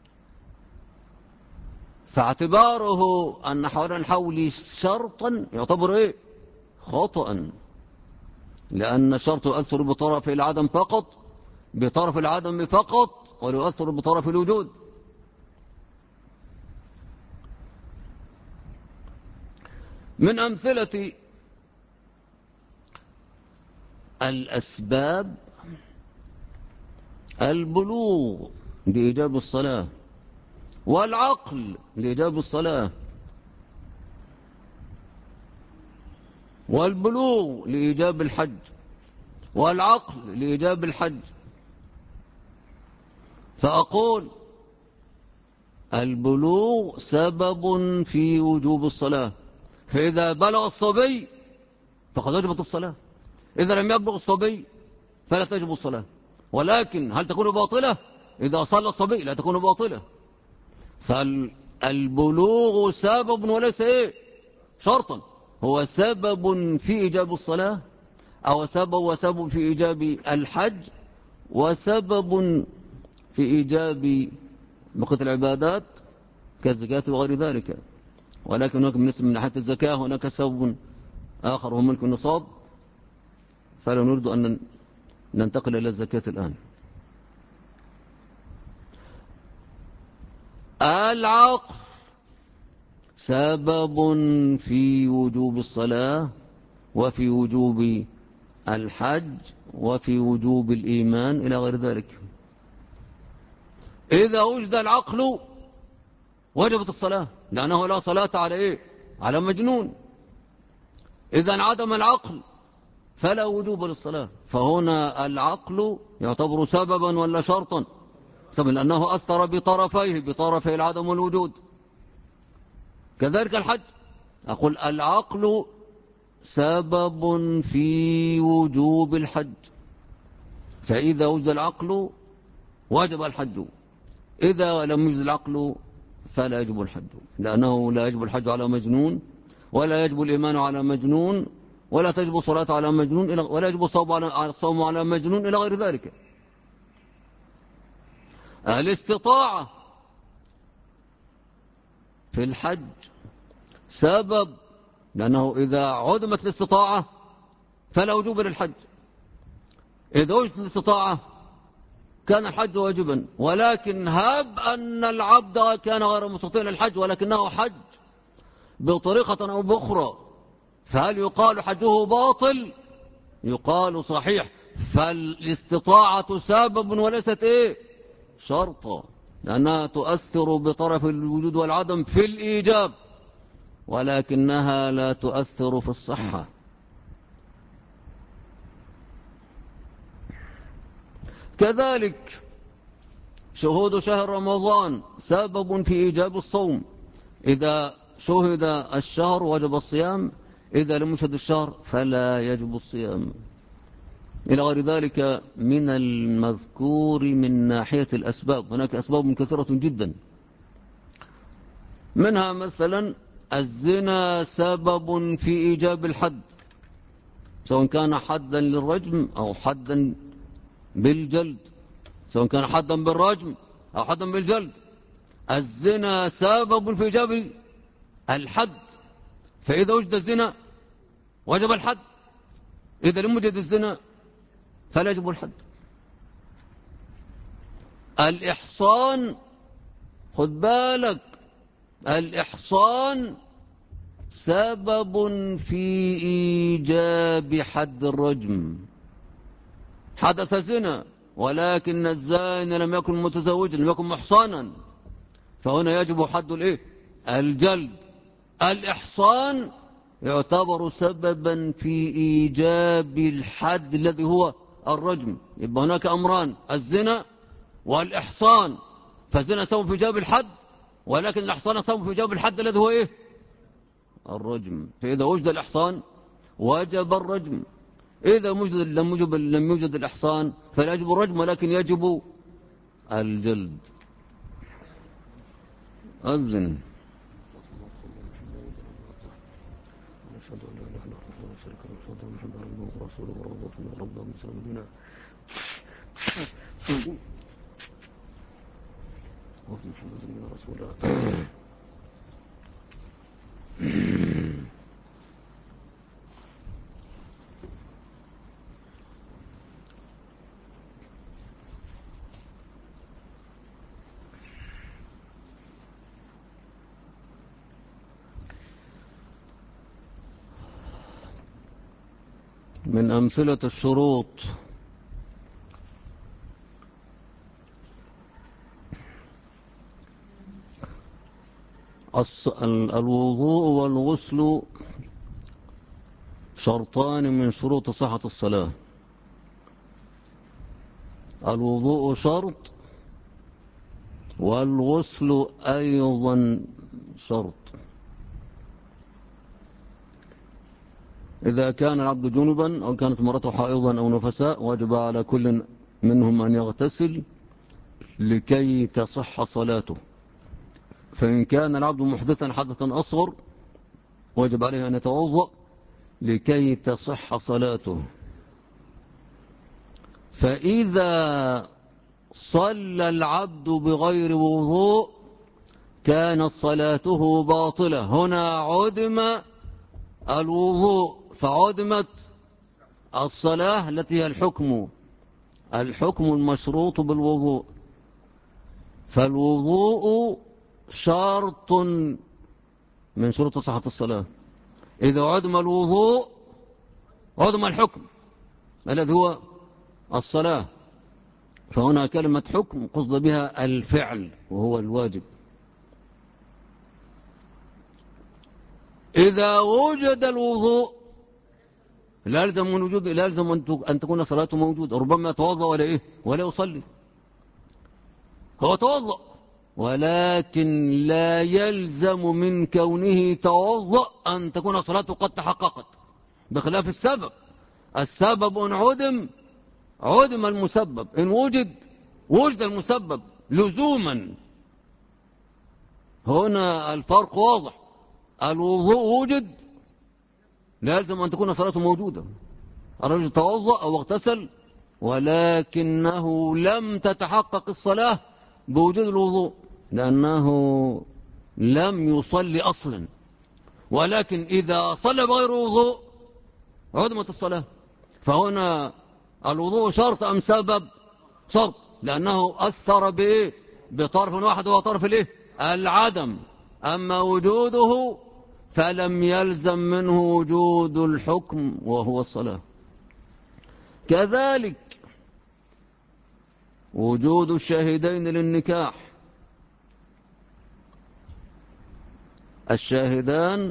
فاعتباره أن حولان الحول شرطا يعتبر إيه؟ خطأ، لأن الشرط يؤثر بطرف العدم فقط، بطرف العدم فقط، ولا يؤثر بطرف الوجود. من أمثلة الأسباب البلوغ لإيجاب الصلاة، والعقل لإيجاب الصلاة، والبلوغ لإيجاب الحج، والعقل لإيجاب الحج. فأقول البلوغ سبب في وجوب الصلاة، فإذا بلغ الصبي فقد وجبت الصلاة، إذا لم يبلغ الصبي فلا تجب الصلاة. ولكن هل تكون باطلة؟ إذا صلى الصبي لا تكون باطلة. فالبلوغ سبب وليس إيه؟ شرطا، هو سبب في إيجاب الصلاة، أو وسبب في إيجاب الحج، وسبب في إيجاب بقية العبادات كالزكاة وغير ذلك. ولكن هناك من ناحية الزكاة هناك سبب آخر هو ملك النصاب، فلا نريد أن ننتقل إلى الزكاة الآن. العقل سبب في وجوب الصلاة، وفي وجوب الحج، وفي وجوب الإيمان إلى غير ذلك. إذا وجد العقل وجبت الصلاة، لأنه لا صلاة على إيه؟ على مجنون. إذا انعدم العقل فلا وجوب للصلاة. فهنا العقل يعتبر سببا ولا شرطا؟ سبب، لأنه أثر بطرفيه، بطرفي العدم والوجود. كذلك الحج. أقول العقل سبب في وجوب الحج، فإذا وجد العقل وجب الحج، إذا لم يوجد العقل فلا يجب الحج، لأنه لا يجب الحج على مجنون، ولا يجب الإيمان على مجنون، ولا تجب الصلاة على مجنون، ولا يجب الصوم على مجنون إلى غير ذلك. الاستطاعة في الحج سبب، لأنه إذا عدمت الاستطاعة فلا وجوب للحج. إذا وجدت الاستطاعة كان الحج واجبا، ولكن هب أن العبد كان غير مستطيع للحج ولكنه حج بطريقة أو بأخرى، فهل يقال حجه باطل؟ يقال صحيح. فالاستطاعة سبب وليست شرطا، لأنها تؤثر بطرف الوجود والعدم في الإيجاب، ولكنها لا تؤثر في الصحة. كذلك شهود شهر رمضان سبب في إيجاب الصوم، إذا شهد الشهر وجب الصيام، إذا لم يشهد الشهر فلا يجب الصيام، إلى غير ذلك من المذكور من ناحية الأسباب. هناك أسباب كثيرة جدا، منها مثلا الزنا سبب في إيجاب الحد، سواء كان حدا للرجم أو حدا بالجلد، سواء كان حدا بالرجم أو حدا بالجلد. الزنا سبب في إيجاب الحد، فإذا وجد الزنا وجب الحد، إذا لم يوجد الزنا فلا يجب الحد. الإحصان، خد بالك، الإحصان سبب في إيجاب حد الرجم. حدث زنا ولكن الزاني لم يكن متزوجا، لم يكن محصانا، فهنا يجب حد الجلد. الإحصان يعتبر سببا في إيجاب الحد الذي هو الرجم. يبقى هناك أمران، الزنا والإحصان، فالزنا سبب في إيجاب الحد، ولكن الإحصان سبب في إيجاب الحد الذي هو الرجم. فإذا وجد الإحصان وجب الرجم، إذا لم يوجد الإحصان فلا يجب الرجم، ولكن يجب الجلد. أذن. أشهد أن لا إله إلا الله ولا شريك له، وأشهد أن محمدا عبده ورسوله ورضوانه من ربنا ومسلم دينا. محمد من رسوله. من أمثلة الشروط الوضوء والغسل شرطان من شروط صحة الصلاة. الوضوء شرط، والغسل أيضا شرط. إذا كان العبد جنبا أو كانت امرأته حائضا أو نفساء وجب على كل منهم أن يغتسل لكي تصح صلاته. فإن كان العبد محدثا حدثا أصغر وجب عليه أن يتوضأ لكي تصح صلاته. فإذا صلى العبد بغير وضوء كانت صلاته باطلة. هنا عدم الوضوء فعدمت الصلاة التي هي الحكم المشروط بالوضوء. فالوضوء شرط من شروط صحة الصلاة. إذا عدم الوضوء عدم الحكم الذي هو الصلاة. فهنا كلمة حكم قصد بها الفعل وهو الواجب. إذا وجد الوضوء لا يلزم أن تكون صلاته موجودة. ربما يتوضأ ولا يصلي، هو توضأ ولكن لا يلزم من كونه توضأ أن تكون صلاته قد تحققت، بخلاف السبب. السبب إن عدم المسبب، إن وجد المسبب لزوما. هنا الفرق واضح. الوضوء وجد، لا يلزم أن تكون صلاته موجودة. الرجل توضأ أو اغتسل ولكنه لم تتحقق الصلاة بوجود الوضوء، لأنه لم يصلي أصلا. ولكن إذا صلى بغير وضوء عدمت الصلاة. فهنا الوضوء شرط أم سبب؟ شرط، لأنه أثر بإيه؟ بطرف واحد، هو طرف الإيه؟ العدم. أما وجوده فلم يلزم منه وجود الحكم وهو الصلاة. كذلك وجود الشاهدين للنكاح. الشاهدان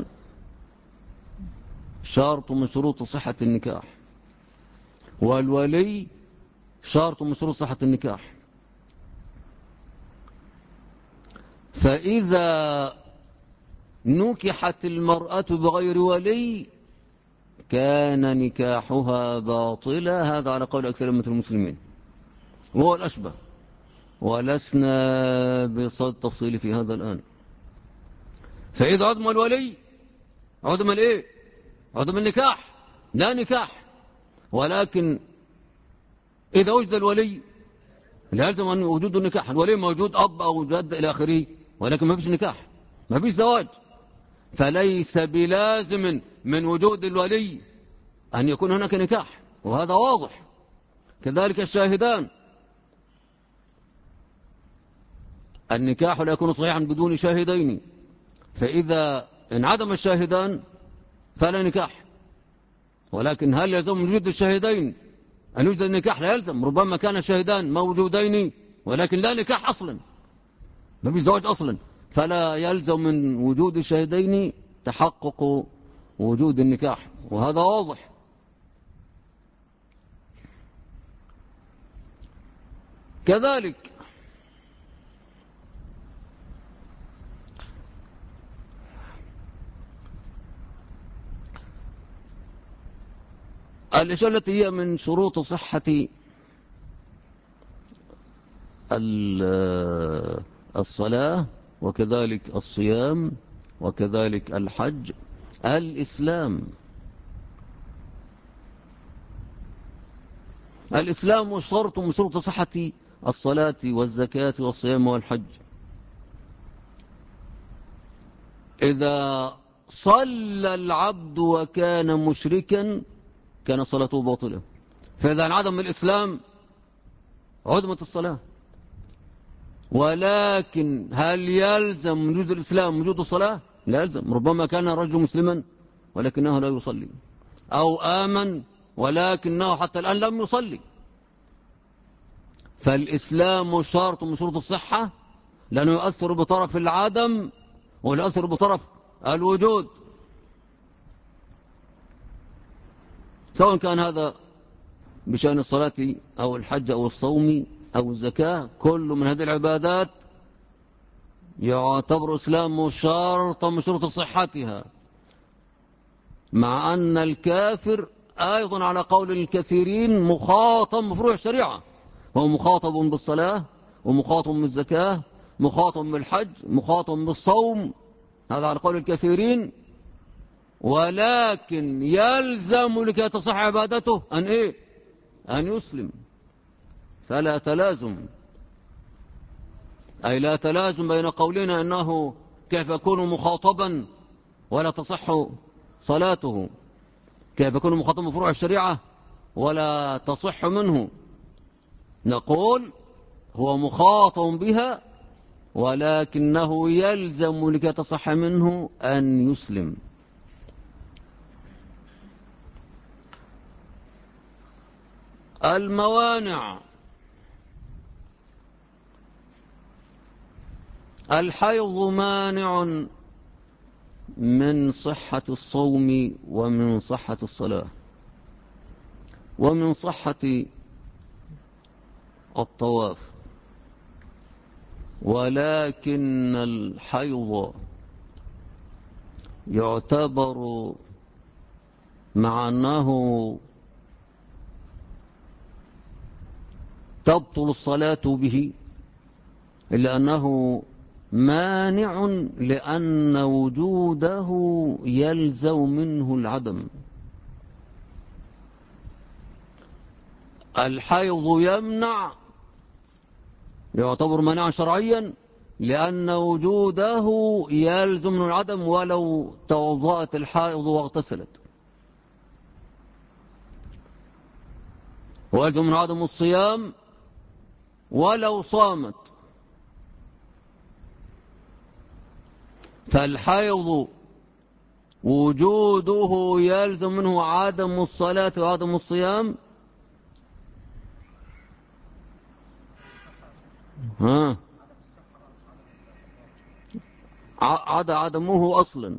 شرط من شروط صحة النكاح، والولي شرط من شروط صحة النكاح. فإذا نكحت المرأة بغير ولي كان نكاحها باطلا، هذا على قول أكثر من المسلمين وهو الأشبه، ولسنا بصد تفصيل في هذا الآن. فإذا عدم الولي عدم الإيه؟ عدم النكاح، لا نكاح. ولكن إذا وجد الولي لا يلزم أن وجود النكاح. الولي موجود، أب أو جد إلى آخره، ولكن ما فيش نكاح، ما فيش زواج. فليس بلازم من وجود الولي أن يكون هناك نكاح، وهذا واضح. كذلك الشاهدان، النكاح لا يكون صحيحا بدون شاهدين. فإذا انعدم الشاهدان فلا نكاح. ولكن هل يلزم وجود الشاهدين أن يوجد النكاح؟ لا يلزم. ربما كان الشاهدان موجودين ولكن لا نكاح أصلا، ما في زواج أصلا، فلا يلزم من وجود الشاهدين تحقق وجود النكاح، وهذا واضح. كذلك الأشياء التي هي من شروط صحة الصلاة وكذلك الصيام وكذلك الحج. الإسلام شرط من شروط صحة الصلاة والزكاة والصيام والحج. إذا صلى العبد وكان مشركا كان صلاته باطلة. فإذا انعدم الإسلام عدمت الصلاة. ولكن هل يلزم وجود الإسلام وجود الصلاة؟ لا يلزم. ربما كان رجل مسلما ولكنه لا يصلي، أو آمن ولكنه حتى الآن لم يصلي. فالإسلام شرط من شروط الصحة، لأنه يؤثر بطرف العدم ويؤثر بطرف الوجود، سواء كان هذا بشأن الصلاة أو الحج أو الصوم أو الزكاة. كل من هذه العبادات يعتبر إسلامه شرطا من شروط صحتها، مع أن الكافر أيضا على قول الكثيرين مخاطب بفروع الشريعة. هو مخاطب بالصلاة ومخاطب بالزكاة، مخاطب بالحج، مخاطب بالصوم، هذا على قول الكثيرين. ولكن يلزم لكي تصح عبادته أن يسلم. فلا تلازم، أي لا تلازم بين قولنا أنه كيف يكون مخاطبا ولا تصح صلاته، كيف يكون مخاطبا بفروع الشريعة ولا تصح منه. نقول هو مخاطب بها ولكنه يلزم لكي تصح منه أن يسلم. الموانع: الحيض مانع من صحة الصوم ومن صحة الصلاة ومن صحة الطواف. ولكن الحيض يعتبر مع أنه تبطل الصلاة به إلا أنه مانع لأن وجوده يلزم منه العدم. الحيض يمنع، يعتبر منعا شرعيا لأن وجوده يلزم منه العدم ولو توضأت الحائض واغتسلت، ويلزم من عدم الصيام ولو صامت. فالحيض وجوده يلزم منه عدم الصلاة وعدم الصيام عدمه أصلا،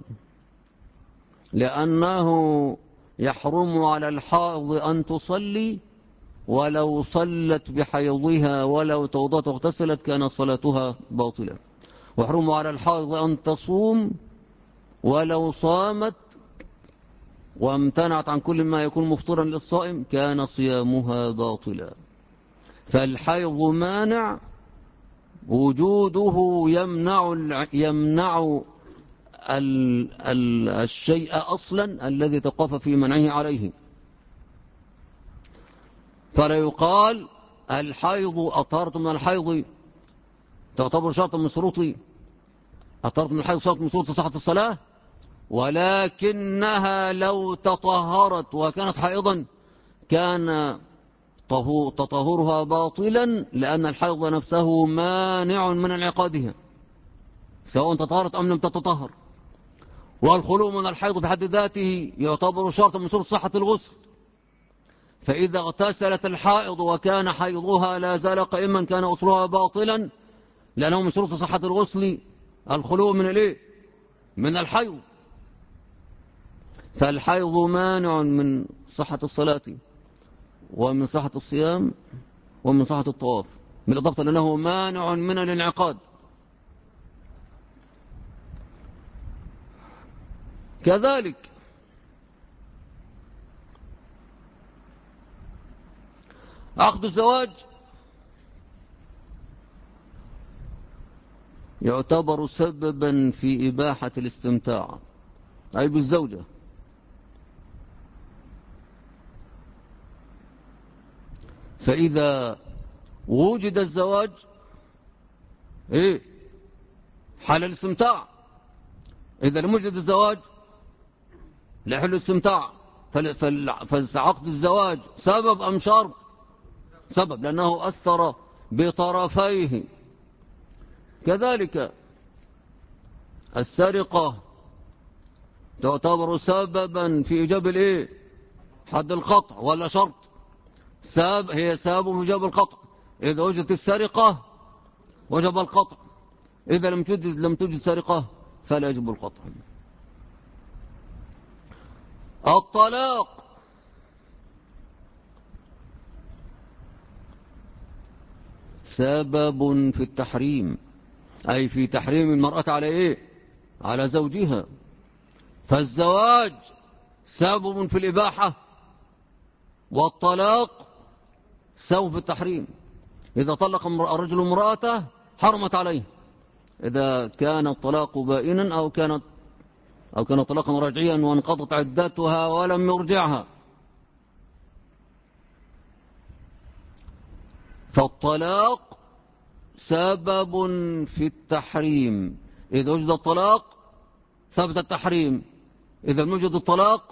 لأنه يحرم على الحائض أن تصلي ولو صلت بحيضها ولو توضأت واغتسلت كان صلاتها باطلة، ويحرم على الحائض أن تصوم ولو صامت وامتنعت عن كل ما يكون مفطرا للصائم كان صيامها باطلا. فالحيض مانع، وجوده يمنع الشيء أصلا الذي توقف في منعه عليه. فلا يقال الحيض أطهرت من الحيض تعتبر شرط من شروط، أطهرت من الحيض شرط من شروط صحة الصلاة، ولكنها لو تطهرت وكانت حائضا كان تطهرها باطلا، لأن الحيض نفسه مانع من انعقادها سواء تطهرت أم لم تتطهر. والخلوع من الحيض بحد ذاته يعتبر شرط من شروط صحة الغسل، فإذا اغتسلت الحائض وكان حيضها لا زال قائما كان غسلها باطلا، لأنه من شروط صحة الغسل الخلوع من الايه؟ من الحيض. فالحيض مانع من صحة الصلاة ومن صحة الصيام ومن صحة الطواف، بالإضافة لأنه مانع من الانعقاد. كذلك عقد الزواج يعتبر سببا في إباحة الاستمتاع أي بالزوجة، فإذا وجد الزواج حل الاستمتاع. إذا لم يوجد الزواج لا يحل الاستمتاع. فعقد الزواج سبب أم شرط؟ سبب، لأنه أثر بطرفيه. كذلك السرقة تعتبر سببا في إيجاب حد القطع، ولا شرط؟ هي سبب في إيجاب القطع. إذا وجدت السرقة وجب القطع، إذا لم توجد سرقة فلا يجب القطع. الطلاق سبب في التحريم، أي في تحريم المرأة على على زوجها. فالزواج سبب في الإباحة، والطلاق سبب في التحريم. إذا طلق الرجل امرأته حرمت عليه، إذا كان الطلاق بائنا أو كان طلاقا رجعيا وانقضت عدتها ولم يرجعها. فالطلاق سبب في التحريم. إذا وجد الطلاق ثبت التحريم، إذا لم يوجد الطلاق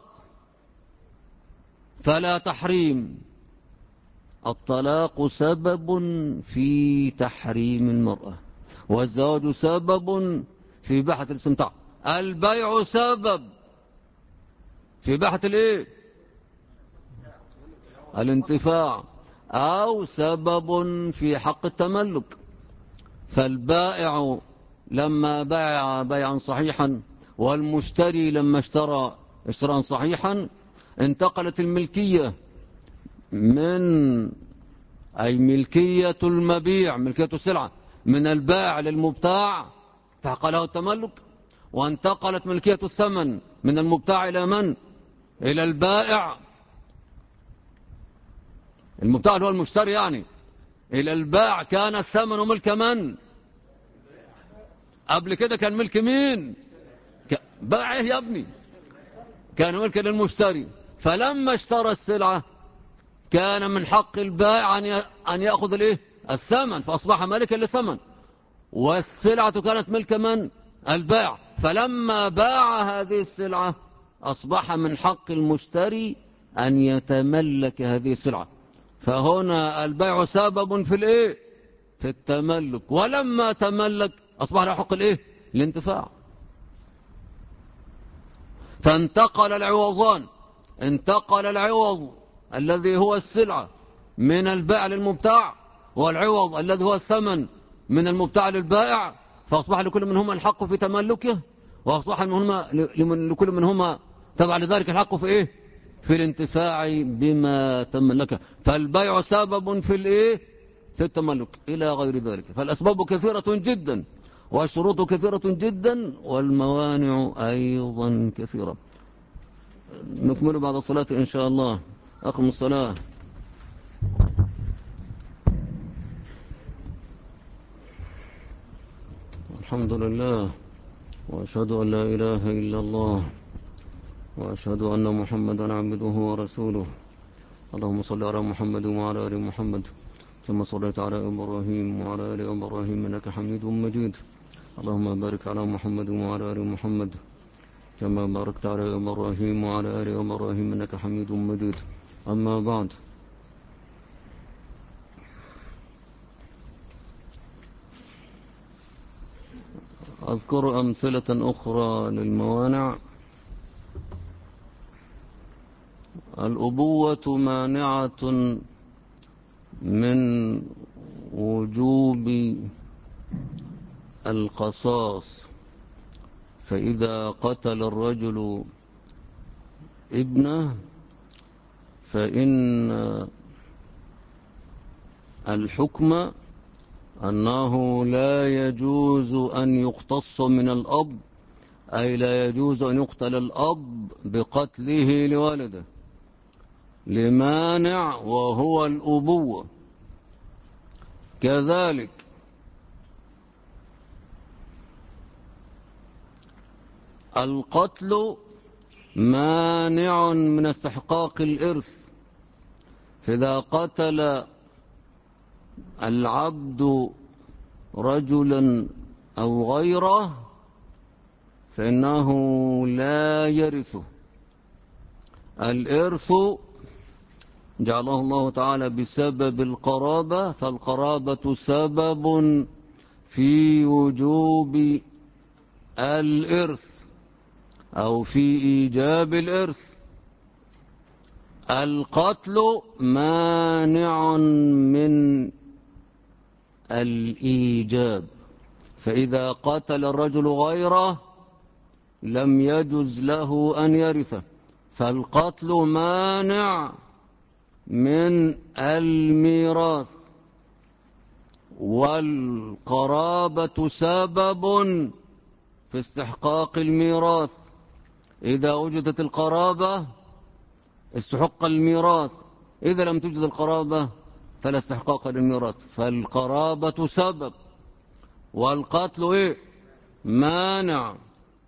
فلا تحريم. الطلاق سبب في تحريم المرأة، والزواج سبب في إباحة الاستمتاع. البيع سبب في إباحة الانتفاع، أو سبب في حق التملك. فالبائع لما باع بيعا صحيحا والمشتري لما اشترى اشتراء صحيحا انتقلت الملكية من أي ملكية المبيع ملكية السلعة من البائع للمبتاع فحق له التملك، وانتقلت ملكية الثمن من المبتاع إلى من؟ إلى البائع. المبتاع هو المشتري يعني، إلى البائع. كان الثمن ملك من؟ قبل كده كان ملك مين؟ بائع إيه يا ابني؟ كان ملك للمشتري. فلما اشترى السلعة كان من حق البائع أن يأخذ الإيه؟ الثمن، فأصبح ملكا للثمن، والسلعة كانت ملك من؟ البائع. فلما باع هذه السلعة أصبح من حق المشتري أن يتملك هذه السلعة. فهنا البيع سبب في الإيه؟ في التملك. ولما تملك أصبح له حق الإيه؟ الانتفاع. فانتقل العوضان، انتقل العوض الذي هو السلعة من البائع للمبتاع، والعوض الذي هو الثمن من المبتاع للبائع، فأصبح لكل منهما الحق في تملكه، وأصبح لكل منهما تبع لذلك الحق في إيه؟ في الانتفاع بما تملكه. فالبيع سبب في الإيه؟ في التملك إلى غير ذلك. فالأسباب كثيرة جدا، والشروط كثيرة جدا، والموانع أيضا كثيرة. نكمل بعد الصلاة إن شاء الله. أقم الصلاة. الحمد لله، وأشهد أن لا إله إلا الله، وأشهد أن محمدا عبده ورسوله. اللهم صل على محمد وعلى آل محمد كما صليت على إبراهيم وعلى آل إبراهيم إنك حميد مجيد. اللهم بارك على محمد وعلى آل محمد كما باركت على إبراهيم وعلى آل إبراهيم إنك حميد مجيد. أما بعد، أذكر أمثلة أخرى للموانع. الأبوة مانعة من وجوب القصاص، فإذا قتل الرجل ابنه فإن الحكم أنه لا يجوز أن يقتص من الأب، أي لا يجوز أن يقتل الأب بقتله لولده لمانع وهو الأبوة. كذلك القتل مانع من استحقاق الإرث، فإذا قتل العبد رجلا أو غيره فإنه لا يرثه. الإرث جعله الله تعالى بسبب القرابة، فالقرابة سبب في وجوب الإرث أو في إيجاب الإرث. القتل مانع من الإيجاب، فإذا قتل الرجل غيره لم يجز له أن يرثه. فالقتل مانع من الميراث، والقرابة سبب في استحقاق الميراث. إذا وجدت القرابة استحق الميراث، إذا لم توجد القرابة فلا استحقاق للميراث. فالقرابة سبب، والقتل إيه؟ مانع.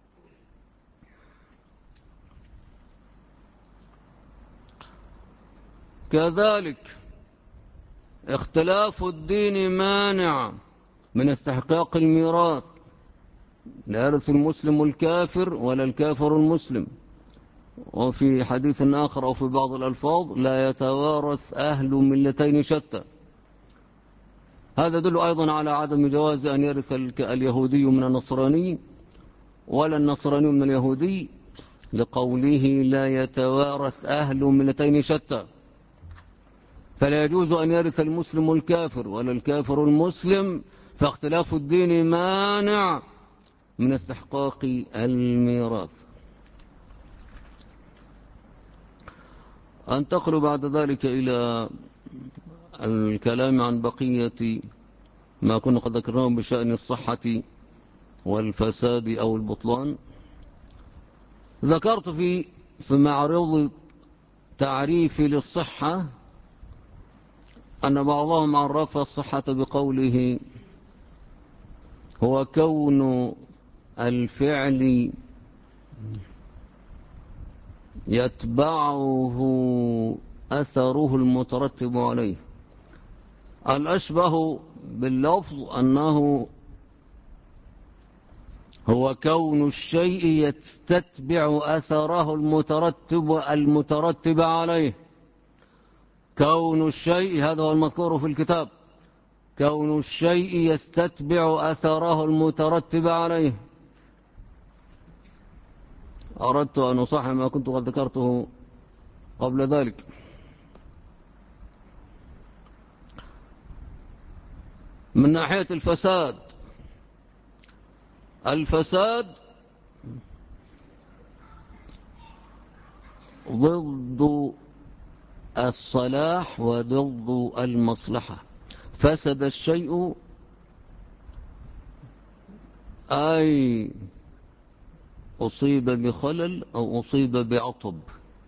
كذلك اختلاف الدين مانع من استحقاق الميراث. لا يرث المسلم الكافر ولا الكافر المسلم. وفي حديث آخر أو في بعض الألفاظ لا يتوارث أهل ملتين شتى. هذا يدل أيضا على عدم جواز أن يرث اليهودي من النصراني ولا النصراني من اليهودي، لقوله لا يتوارث أهل ملتين شتى. فلا يجوز أن يرث المسلم الكافر ولا الكافر المسلم، فاختلاف الدين مانع من استحقاق الميراث. أنتقل بعد ذلك إلى الكلام عن بقية ما كنا قد ذكرناه بشأن الصحة والفساد أو البطلان. ذكرت في معرض تعريفي للصحة أن بعضهم عرف الصحة بقوله هو كون الفعل يتبعه أثره المترتب عليه. الأشبه باللفظ أنه هو كون الشيء يستتبع أثره المترتب عليه. كون الشيء هذا هو المذكور في الكتاب، كون الشيء يستتبع أثره المترتب عليه. أردت أن أصحح ما كنت قد ذكرته قبل ذلك. من ناحية الفساد، الفساد ضد الصلاح وضد المصلحة. فسد الشيء أي أصيب بخلل أو أصيب بعطب.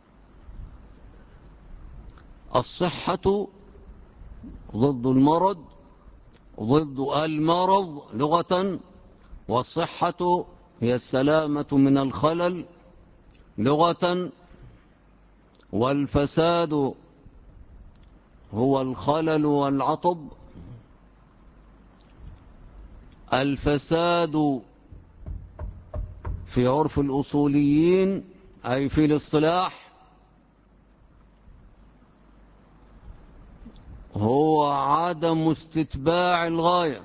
الصحة ضد المرض، ضد المرض لغة، والصحة هي السلامة من الخلل لغة، والفساد هو الخلل والعطب. الفساد في عرف الأصوليين أي في الاصطلاح هو عدم استتباع الغاية.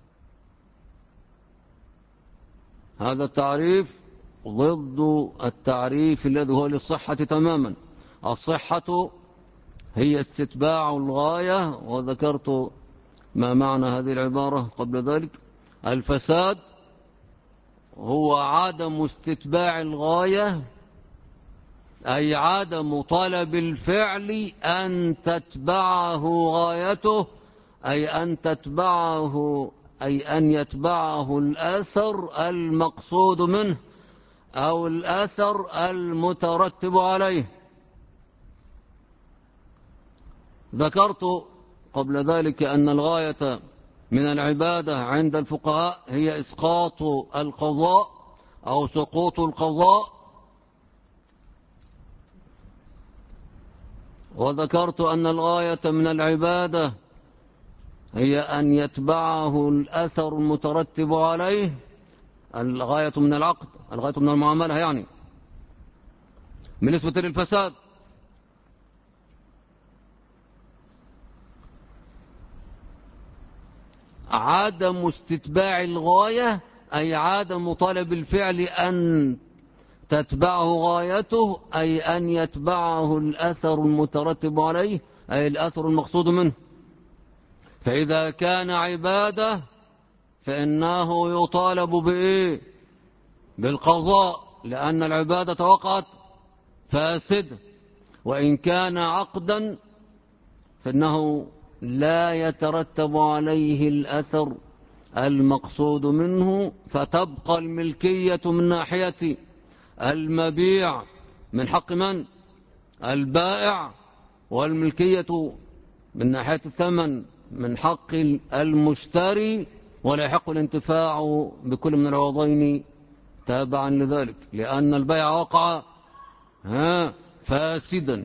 هذا التعريف ضد التعريف الذي هو للصحة تماما. الصحة هي استتباع الغاية، وذكرت ما معنى هذه العبارة قبل ذلك. الفساد هو عدم استتباع الغاية أي عدم طلب الفعل أن تتبعه غايته، أي أن يتبعه الأثر المقصود منه أو الأثر المترتب عليه. ذكرت قبل ذلك أن الغاية من العبادة عند الفقهاء هي إسقاط القضاء أو سقوط القضاء. وذكرت أن الغاية من العبادة هي أن يتبعه الأثر المترتب عليه. الغاية من العقد، الغاية من المعاملة يعني. بالنسبة للفساد عدم استتباع الغاية أي عدم طلب الفعل أن تتبعه غايته، أي أن يتبعه الأثر المترتب عليه أي الأثر المقصود منه. فإذا كان عبادة فإنه يطالب بإيه؟ بالقضاء، لأن العبادة وقعت فاسدة. وإن كان عقدا فإنه لا يترتب عليه الأثر المقصود منه، فتبقى الملكية من ناحية المبيع من حق من؟ البائع، والملكية من ناحية الثمن من حق المشتري، ولا يحق الانتفاع بكل من العوضين تابعا لذلك، لأن البيع وقع فاسدا.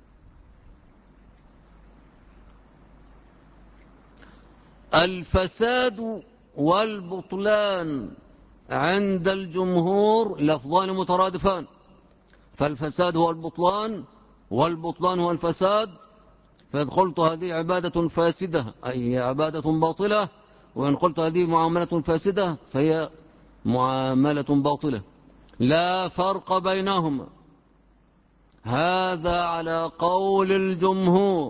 الفساد والبطلان عند الجمهور لفظان مترادفان. فالفساد هو البطلان والبطلان هو الفساد. فإذ قلت هذه عبادة فاسدة أي هي عبادة باطلة، وإن قلت هذه معاملة فاسدة فهي معاملة باطلة، لا فرق بينهما. هذا على قول الجمهور.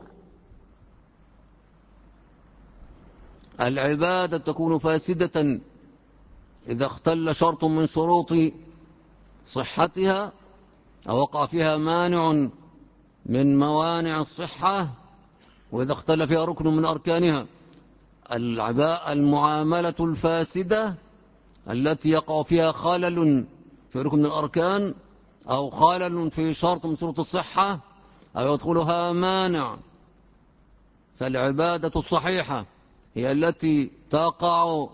العبادة تكون فاسدة إذا اختل شرط من شروط صحتها أو وقع فيها مانع من موانع الصحة، وإذا اختل فيها ركن من أركانها. المعاملة الفاسدة التي يقع فيها خلل في ركن من الأركان أو خلل في شرط من شروط الصحة أو يدخلها مانع، فالعبادة الصحيحة هي التي تقع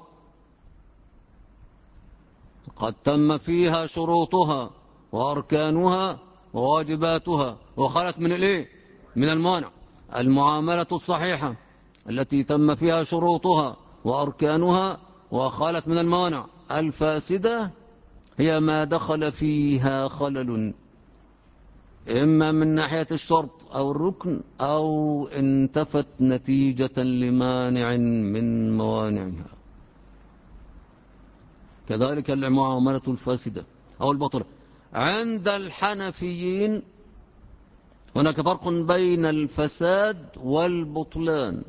قد تم فيها شروطها وأركانها وواجباتها وخلت من الإيه؟ من المانع. المعاملة الصحيحة التي تم فيها شروطها وأركانها وخلت من المانع. الفاسدة هي ما دخل فيها خلل إما من ناحية الشرط أو الركن أو انتفت نتيجة لمانع من موانعها. كذلك المعاملة الفاسدة أو البطلة. عند الحنفيين هناك فرق بين الفساد والبطلان.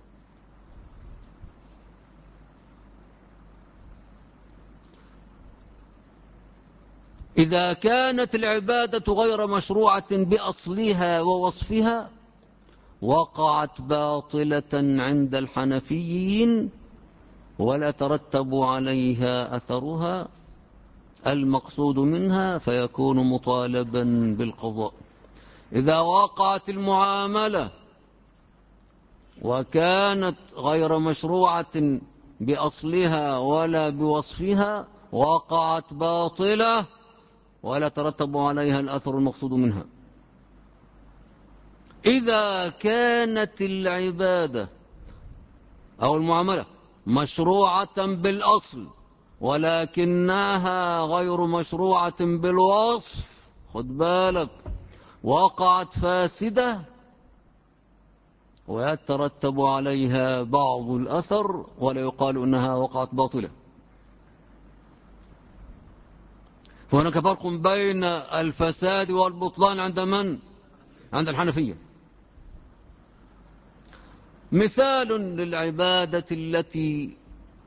إذا كانت العبادة غير مشروعة بأصلها ووصفها وقعت باطلة عند الحنفيين ولا ترتب عليها أثرها المقصود منها فيكون مطالبا بالقضاء. إذا وقعت المعاملة وكانت غير مشروعة بأصلها ولا بوصفها وقعت باطلة ولا ترتب عليها الأثر المقصود منها. إذا كانت العبادة أو المعاملة مشروعة بالأصل ولكنها غير مشروعة بالوصف، خد بالك، وقعت فاسدة ويترتب عليها بعض الأثر ولا يقال إنها وقعت باطلة. فهناك فرق بين الفساد والبطلان عند من؟ عند الحنفية. مثال للعبادة التي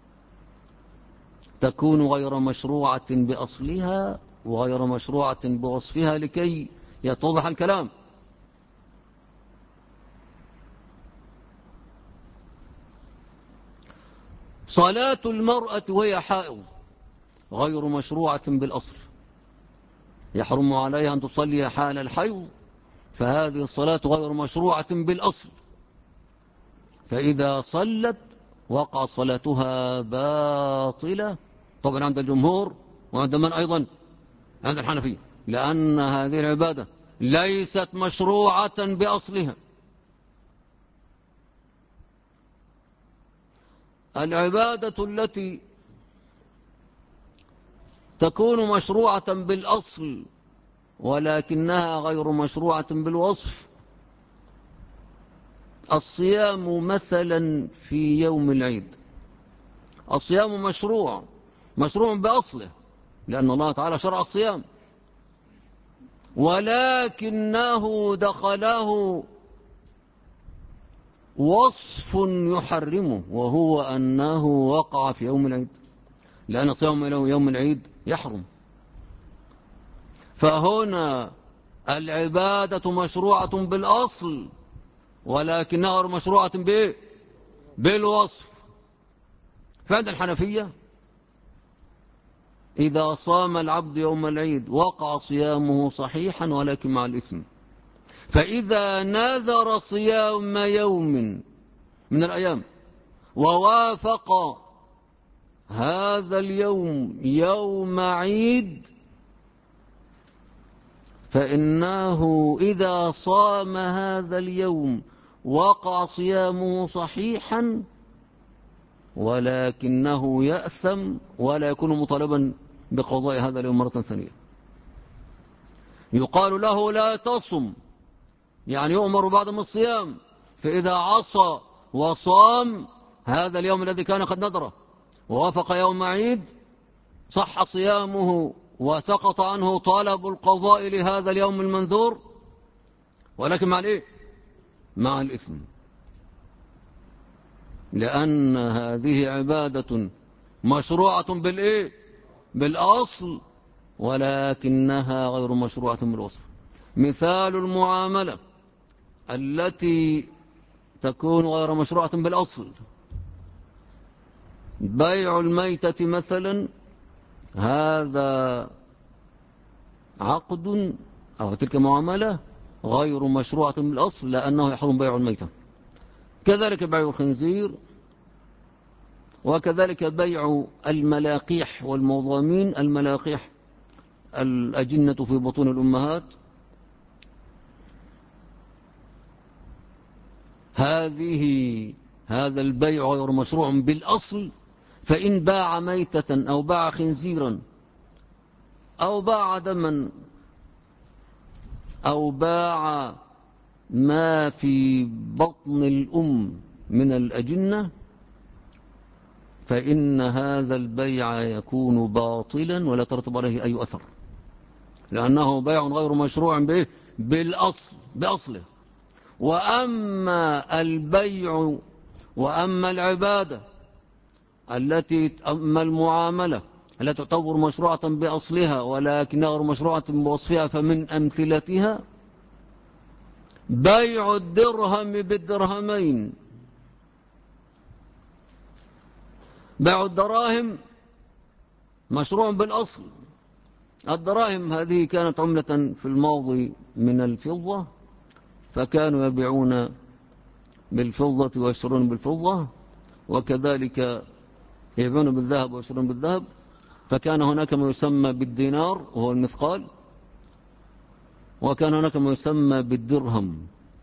تكون غير مشروعة بأصلها وغير مشروعة بوصفها لكي يتضح الكلام. صلاة المرأة وهي حائض غير مشروعة بالأصل، يحرم عليها أن تصلي حال الحيض، فهذه الصلاة غير مشروعة بالأصل، فإذا صلت وقع صلاتها باطلة طبعا عند الجمهور وعند من أيضا؟ عند الحنفية، لأن هذه العبادة ليست مشروعة بأصلها. العبادة التي تكون مشروعة بالأصل ولكنها غير مشروعة بالوصف، الصيام مثلا في يوم العيد، الصيام مشروع بأصله لأن الله تعالى شرع الصيام، ولكنه دخله وصف يحرمه وهو أنه وقع في يوم العيد، لأن صيام يوم العيد يحرم. فهنا العبادة مشروعة بالأصل ولكنها غير مشروعة بالوصف. فعند الحنفية إذا صام العبد يوم العيد وقع صيامه صحيحا ولكن مع الإثم. فإذا نذر صيام يوم من الأيام ووافق هذا اليوم يوم عيد فإنه إذا صام هذا اليوم وقع صيامه صحيحا ولكنه يأثم ولا يكون مطالبا بقضاء هذا اليوم مرة ثانية. يقال له لا تصم، يعني يؤمر بعدم الصيام، فإذا عصى وصام هذا اليوم الذي كان قد نذره ووافق يوم عيد صح صيامه وسقط عنه طلب القضاء لهذا اليوم المنذور، ولكن مع الإيه؟ مع الإثم، لأن هذه عبادة مشروعة بالإيه؟ بالأصل ولكنها غير مشروعة بالوصف. مثال المعاملة التي تكون غير مشروعة بالأصل بيع الميتة مثلا هذا عقد أو تلك معاملة غير مشروعة من الأصل لأنه يحرم بيع الميتة. كذلك بيع الخنزير، وكذلك بيع الملاقيح والمضامين. الملاقيح الأجنة في بطون الأمهات، هذا البيع غير مشروع بالأصل. فإن باع ميتة أو باع خنزيرا أو باع دما أو باع ما في بطن الأم من الأجنة فإن هذا البيع يكون باطلا ولا ترتب عليه أي أثر، لأنه بيع غير مشروع بأصله. وأما البيع وأما العبادة أما المعاملة التي تعتبر مشروعة بأصلها ولكنها غير مشروعة بوصفها، فمن أمثلتها بيع الدرهم بالدرهمين. بيع الدراهم مشروع بالأصل. الدراهم هذه كانت عملة في الماضي من الفضة، فكانوا يبيعون بالفضة ويشترون بالفضة، وكذلك يبيعون بالذهب ويشترون بالذهب. فكان هناك ما يسمى بالدينار وهو المثقال، وكان هناك ما يسمى بالدرهم.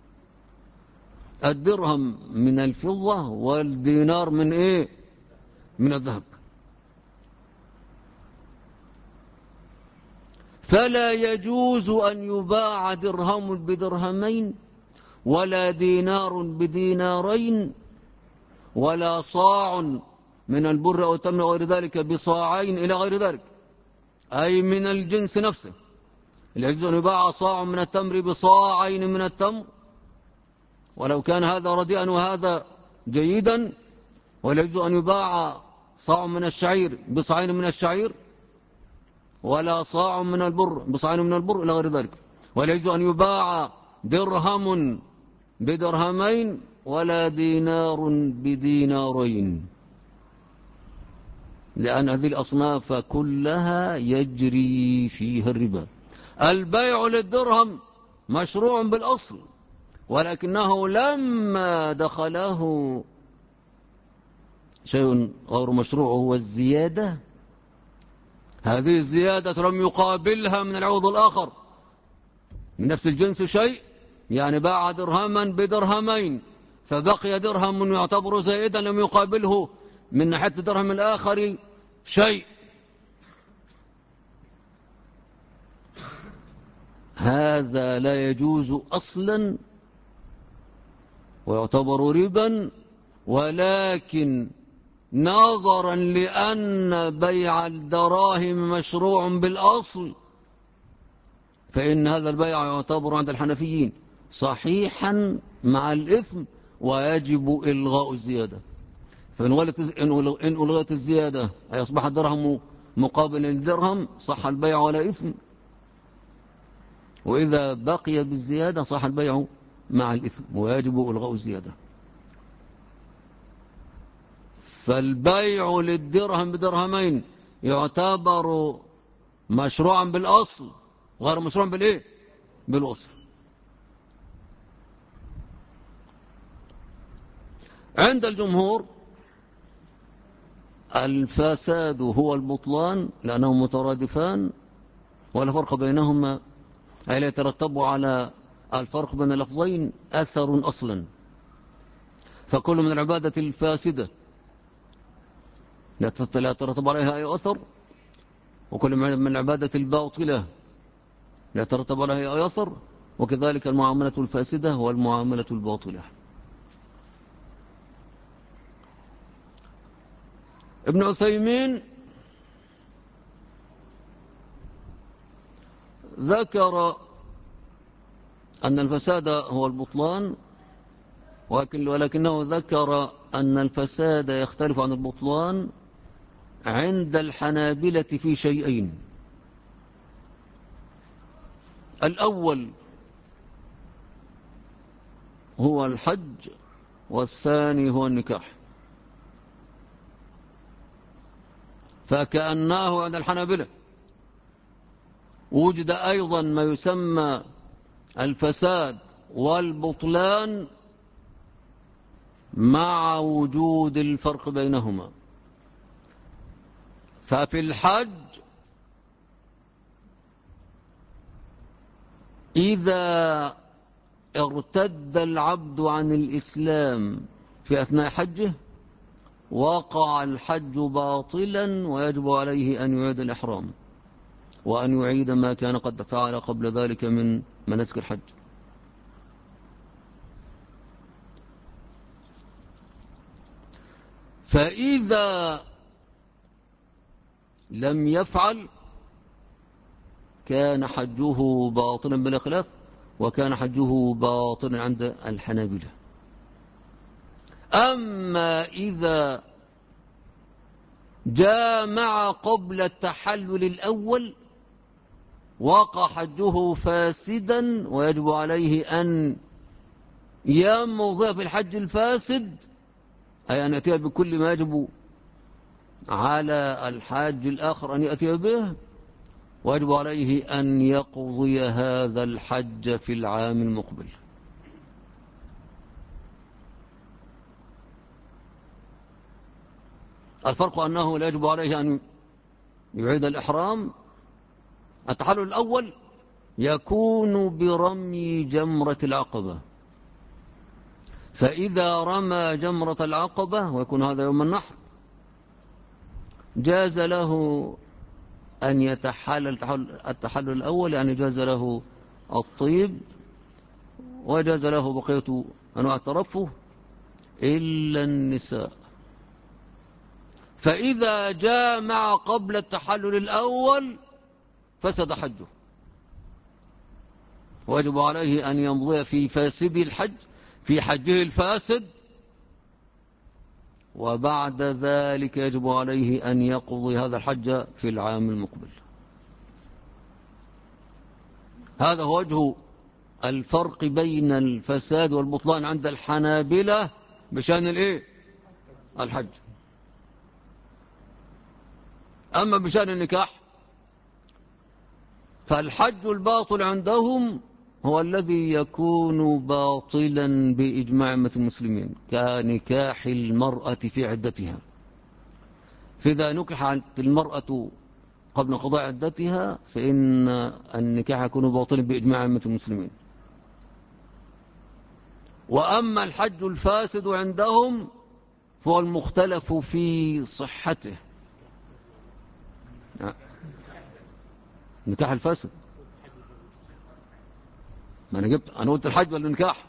الدرهم من الفضة والدينار من إيه؟ من الذهب. فلا يجوز أن يباع درهم بدرهمين ولا دينار بدينارين ولا صاع من البر أو التمر غير ذلك بصاعين إلى غير ذلك، أي من الجنس نفسه. لا يجوز أن يباع صاع من التمر بصاعين من التمر ولو كان هذا رديئا وهذا جيدا، ولا يجوز أن يباع صاع من الشعير بصاعين من الشعير ولا صاع من البر بصاعين من البر إلى غير ذلك، ولا يجوز أن يباع درهم بدرهمين ولا دينار بدينارين، لأن هذه الأصناف كلها يجري فيها الربا. البيع للدرهم مشروع بالأصل، ولكنه لما دخله شيء غير مشروع هو الزيادة، هذه الزيادة لم يقابلها من العوض الآخر من نفس الجنس شيء، يعني باع درهما بدرهمين فبقي درهم يعتبر زائدا لم يقابله من ناحية الدرهم الآخر شيء، هذا لا يجوز أصلا ويعتبر ربا. ولكن نظرا لأن بيع الدراهم مشروع بالأصل فإن هذا البيع يعتبر عند الحنفيين صحيحا مع الإثم ويجب إلغاء الزيادة. فإن ألغت الزيادة أي أصبح الدرهم مقابل للدرهم صح البيع ولا إثم، وإذا بقي بالزيادة صح البيع مع الإثم ويجب إلغاء الزيادة. فالبيع للدرهم بدرهمين يعتبر مشروعا بالأصل غير مشروعا بالإيه؟ بالوصف. عند الجمهور الفساد هو البطلان لأنهم مترادفان ولا فرق بينهما، أي لا يترتب على الفرق بين اللفظين أثر أصلا. فكل من العبادة الفاسدة لا يترتب عليها أي أثر، وكل من العبادة الباطلة لا يترتب عليها أي أثر، وكذلك المعاملة الفاسدة والمعاملة الباطلة. ابن عثيمين ذكر أن الفساد هو البطلان، ولكنه ذكر أن الفساد يختلف عن البطلان عند الحنابلة في شيئين: الأول هو الحج والثاني هو النكاح. فكأنه عند الحنابلة وجد أيضا ما يسمى الفساد والبطلان مع وجود الفرق بينهما. ففي الحج إذا ارتد العبد عن الإسلام في أثناء حجه وقع الحج باطلا ويجب عليه أن يعيد الإحرام وأن يعيد ما كان قد فعل قبل ذلك من مناسك الحج. فإذا لم يفعل كان حجه باطلا بلا خلاف، وكان حجه باطلا عند الحنابلة. أما إذا جامع قبل التحلل الأول وقع حجه فاسدا ويجب عليه أن يمضي في الحج الفاسد، أي أن يأتي بكل ما يجب على الحاج الآخر أن يأتي به، ويجب عليه أن يقضي هذا الحج في العام المقبل. الفرق أنه لا يجب عليه أن يعيد الإحرام. التحلل الأول يكون برمي جمرة العقبة، فإذا رمى جمرة العقبة ويكون هذا يوم النحر جاز له أن يتحلل التحلل الأول، يعني جاز له الطيب وجاز له بقية أنواع الترفه إلا النساء. فإذا جامع قبل التحلل الأول فسد حجه، ويجب عليه أن يمضي في فاسد الحج في حجه الفاسد، وبعد ذلك يجب عليه أن يقضي هذا الحج في العام المقبل. هذا هو وجه الفرق بين الفساد والبطلان عند الحنابلة بشأن الإيه؟ الحج. أما بشأن النكاح فالحج الباطل عندهم هو الذي يكون باطلا بإجماع أمة المسلمين كنكاح المرأة في عدتها. فإذا نكحت المرأة قبل قضاء عدتها فإن النكاح يكون باطلا بإجماع أمة المسلمين. وأما الحج الفاسد عندهم فهو المختلف في صحته. النكاح الفاسد، ما أنا قلت الحج ولا النكاح؟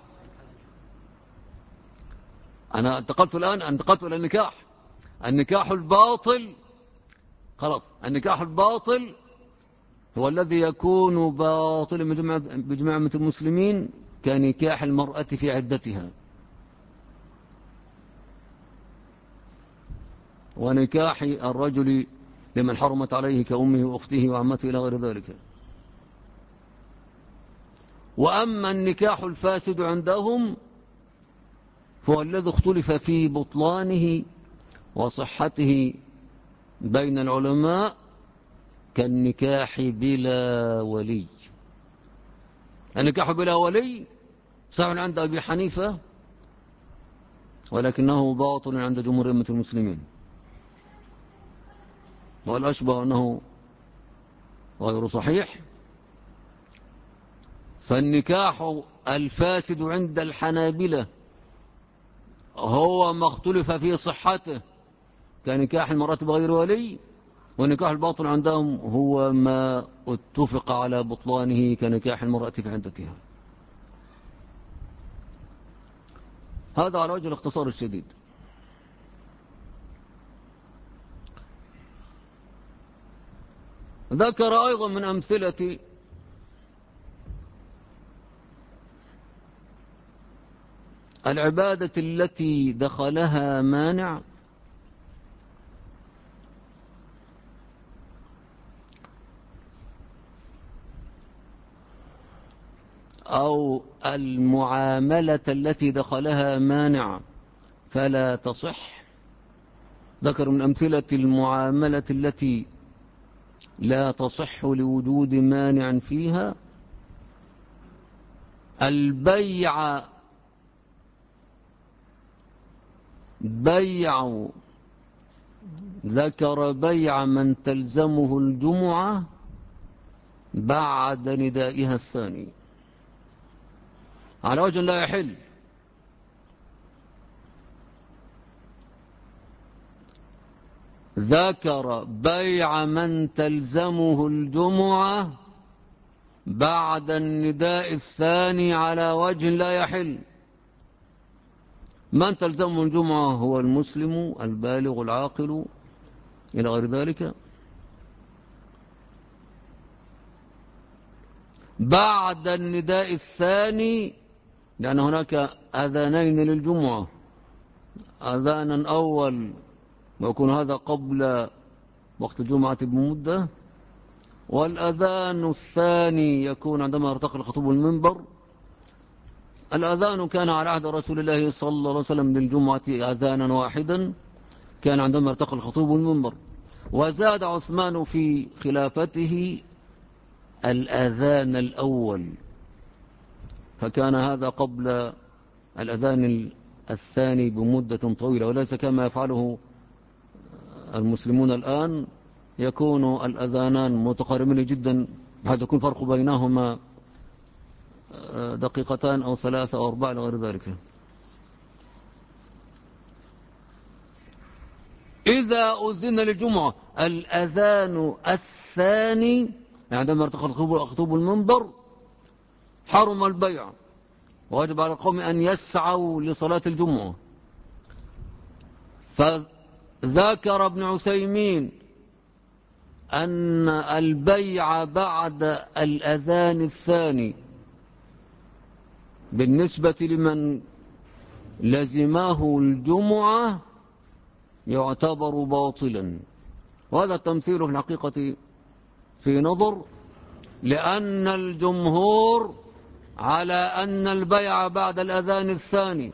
أنا انتقلت إلى النكاح. النكاح الباطل خلاص، النكاح الباطل هو الذي يكون باطلا بجماعة المسلمين كنكاح المرأة في عدتها، ونكاح الرجل لمن حرمت عليه كأمه وأخته وعمته إلى غير ذلك. وأما النكاح الفاسد عندهم فهو الذي اختلف في بطلانه وصحته بين العلماء كالنكاح بلا ولي. النكاح بلا ولي صحيح عند أبي حنيفة ولكنه باطل عند جمهور أمة المسلمين، والأشبه أنه غير صحيح. فالنكاح الفاسد عند الحنابلة هو ما اختلف في صحته كنكاح المرأة بغير ولي، والنكاح الباطل عندهم هو ما اتفق على بطلانه كنكاح المرأة في عدتها. هذا على وجه الاختصار الشديد. ذكر أيضا من أمثلة العبادة التي دخلها مانع أو المعاملة التي دخلها مانع فلا تصح. ذكر من أمثلة المعاملة التي لا تصح لوجود مانع فيها البيع، ذكر بيع من تلزمه الجمعة بعد ندائها الثاني على وجه لا يحل. ذكر بيع من تلزمه الجمعة بعد النداء الثاني على وجه لا يحل. من تلزمه الجمعة هو المسلم البالغ العاقل إلى غير ذلك. بعد النداء الثاني لأن هناك أذانين للجمعة، أذانا أول ويكون هذا قبل وقت الجمعة بمدة، والأذان الثاني يكون عندما يرتقي الخطيب المنبر. الأذان كان على عهد رسول الله صلى الله عليه وسلم للجمعة أذانا واحدا، كان عندما يرتقي الخطيب المنبر. وزاد عثمان في خلافته الأذان الأول، فكان هذا قبل الأذان الثاني بمدة طويلة، وليس كما يفعله المسلمون الآن، يكون الأذانان متقاربين جدا بحيث يكون فرق بينهما دقيقتان أو 3 أو 4 لغير ذلك. إذا أذن للجمعة الأذان الثاني عندما ارتقى الخطيب المنبر حرم البيع، وواجب على القوم أن يسعوا لصلاة الجمعة. فذكر ابن عثيمين أن البيع بعد الأذان الثاني بالنسبة لمن لزماه الجمعة يعتبر باطلا، وهذا التمثيل في الحقيقة في نظر، لأن الجمهور على أن البيع بعد الأذان الثاني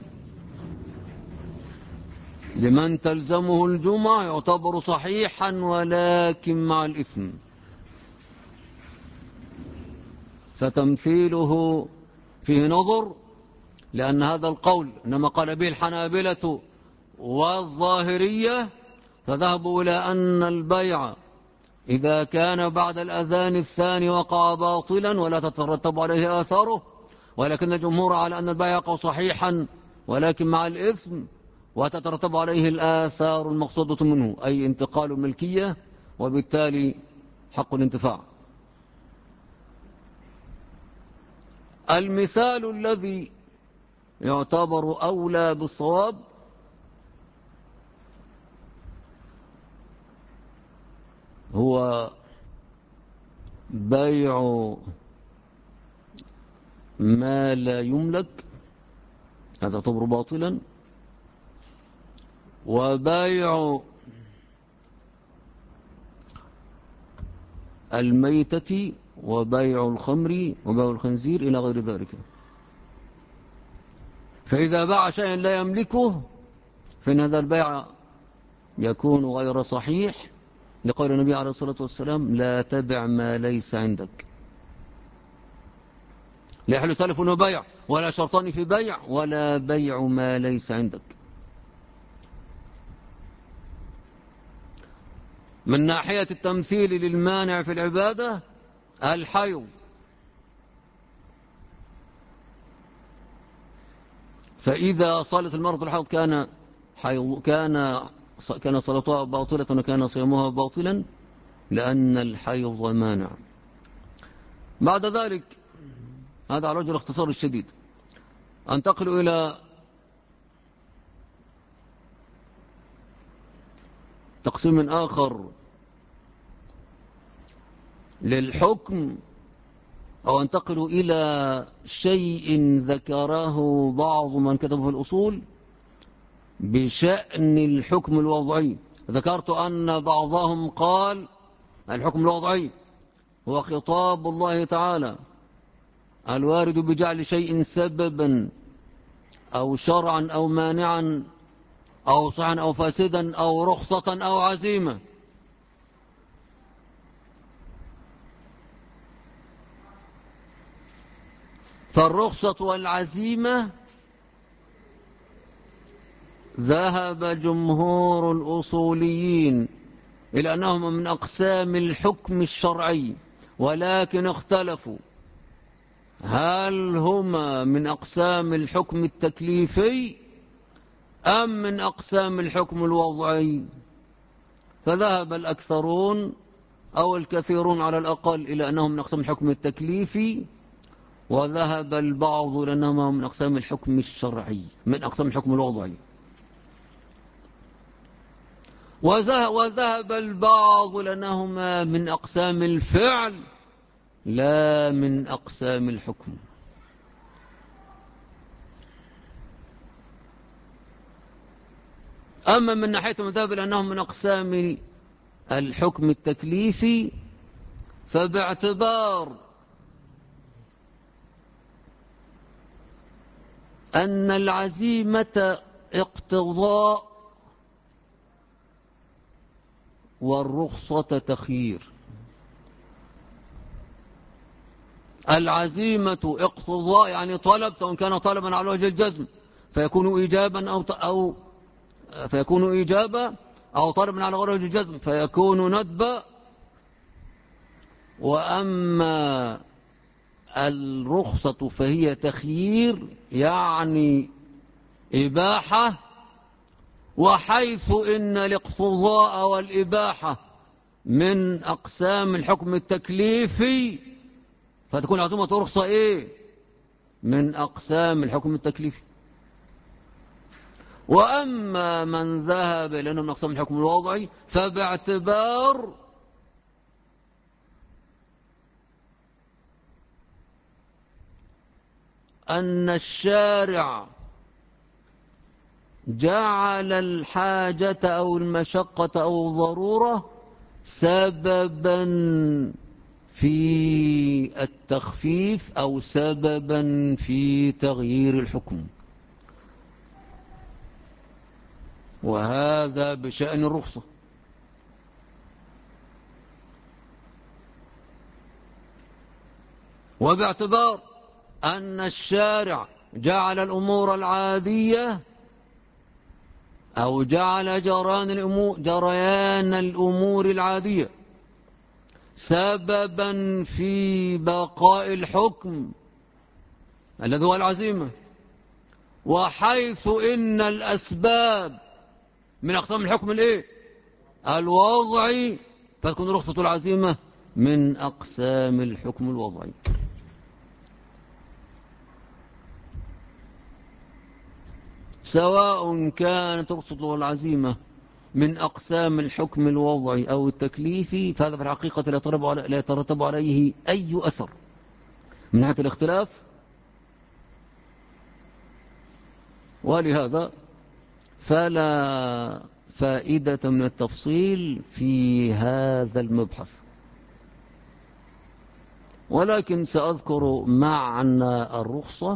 لمن تلزمه الجمعة يعتبر صحيحا ولكن مع الإثم، فتمثيله فيه نظر، لأن هذا القول إنما قال به الحنابلة والظاهرية، فذهبوا إلى أن البيع إذا كان بعد الأذان الثاني وقع باطلا ولا تترتب عليه آثاره، ولكن الجمهور على أن البيع يقع صحيحا ولكن مع الإثم وتترتب عليه الآثار المقصودة منه، أي انتقال الملكية وبالتالي حق الانتفاع. المثال الذي يعتبر أولى بالصواب هو بيع ما لا يملك، هذا يعتبر باطلا، وبيع الميتة وبيع الخمر وبيع الخنزير إلى غير ذلك. فإذا باع شيئا لا يملكه فإن هذا البيع يكون غير صحيح، لقول النبي عليه الصلاة والسلام لا تبع ما ليس عندك. لا يحل سلف وبيع ولا شرطان في بيع ولا بيع ما ليس عندك. من ناحية التمثيل للمانع في العبادة الحيض، فإذا صلت المرأة الحيض كان صلاتها باطلة وكان صيامها باطلا، لأن الحيض مانع. بعد ذلك هذا على وجه الاختصار الشديد. أنتقل إلى تقسيم آخر للحكم، أو أنتقل إلى شيء ذكره بعض من كتبه في الأصول بشأن الحكم الوضعي. ذكرت أن بعضهم قال الحكم الوضعي هو خطاب الله تعالى الوارد بجعل شيء سببا أو شرعا أو مانعا أو صحيحا أو فاسدا أو رخصة أو عزيمة. فالرخصة والعزيمة ذهب جمهور الأصوليين إلى أنهما من أقسام الحكم الشرعي، ولكن اختلفوا هل هما من أقسام الحكم التكليفي أم من أقسام الحكم الوضعي. فذهب الأكثرون أو الكثيرون على الأقل إلى أنهم من أقسام الحكم التكليفي، وذهب البعض إلى أنهم من أقسام الحكم الشرعي، من أقسام الحكم الوضعي. وذهب البعض لأنهما من أقسام الفعل لا من أقسام الحكم. أما من ناحية المذهب لأنهم من أقسام الحكم التكليفي، فباعتبار أن العزيمة اقتضاء والرخصة تخيير. العزيمة اقتضاء يعني طلب، سواء كان طلبا على وجه الجزم فيكون إيجابا أو فيكون إيجابا، أو طلبا على وجه الجزم فيكون ندبا. وأما الرخصة فهي تخيير يعني إباحة، وحيث إن الاقتضاء والإباحة من أقسام الحكم التكليفي فتكون العزومة رخصة إيه؟ من أقسام الحكم التكليفي. وأما من ذهب لأنه من أقسام الحكم الوضعي فباعتبار أن الشارع جعل الحاجة أو المشقة أو الضرورة سببا في التخفيف أو سببا في تغيير الحكم، وهذا بشأن الرخصة. وباعتبار أن الشارع جعل الأمور العادية أو جعل جريان الأمور العادية سببا في بقاء الحكم الذي هو العزيمة، وحيث إن الأسباب من أقسام الحكم الإيه؟ الوضعي، فتكون رخصة العزيمة من أقسام الحكم الوضعي. سواء كانت رخصة العزيمة من أقسام الحكم الوضعي أو التكليفي، فهذا في الحقيقة لا يترتب عليه أي أثر من ناحية الاختلاف. ولهذا فلا فائدة من التفصيل في هذا المبحث، ولكن سأذكر معنى الرخصة.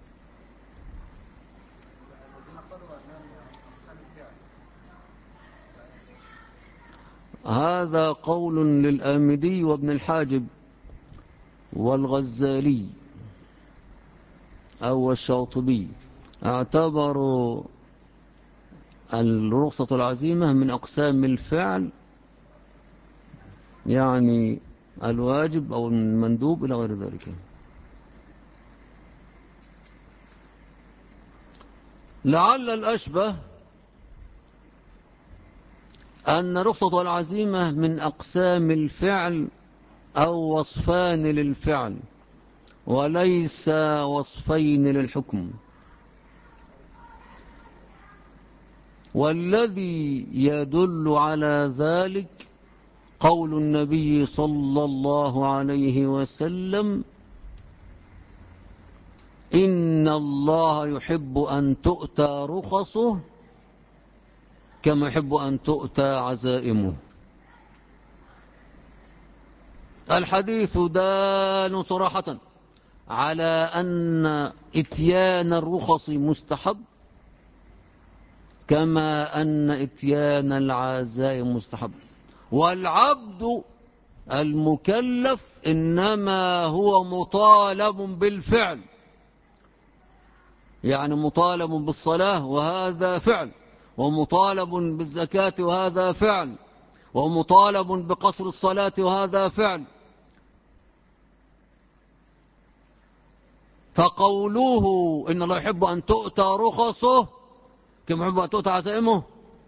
هذا قول للآمدي وابن الحاجب والغزالي أو الشاطبي، اعتبروا الرخصة العزيمة من أقسام الفعل، يعني الواجب أو المندوب إلى غير ذلك. لعل الأشبه أن رخصة العزيمة من أقسام الفعل أو وصفان للفعل وليس وصفين للحكم. والذي يدل على ذلك قول النبي صلى الله عليه وسلم: إن الله يحب أن تؤتى رخصه كما يحب أن تؤتى عزائمه. الحديث دال صراحة على أن إتيان الرخص مستحب، كما أن إتيان العزاء مستحب. والعبد المكلف إنما هو مطالب بالفعل، يعني مطالب بالصلاة وهذا فعل، ومطالب بالزكاة وهذا فعل، ومطالب بقصر الصلاة وهذا فعل. فقوله إن الله يحب أن تؤتى رخصه كما يحب أن تؤتى عزائمه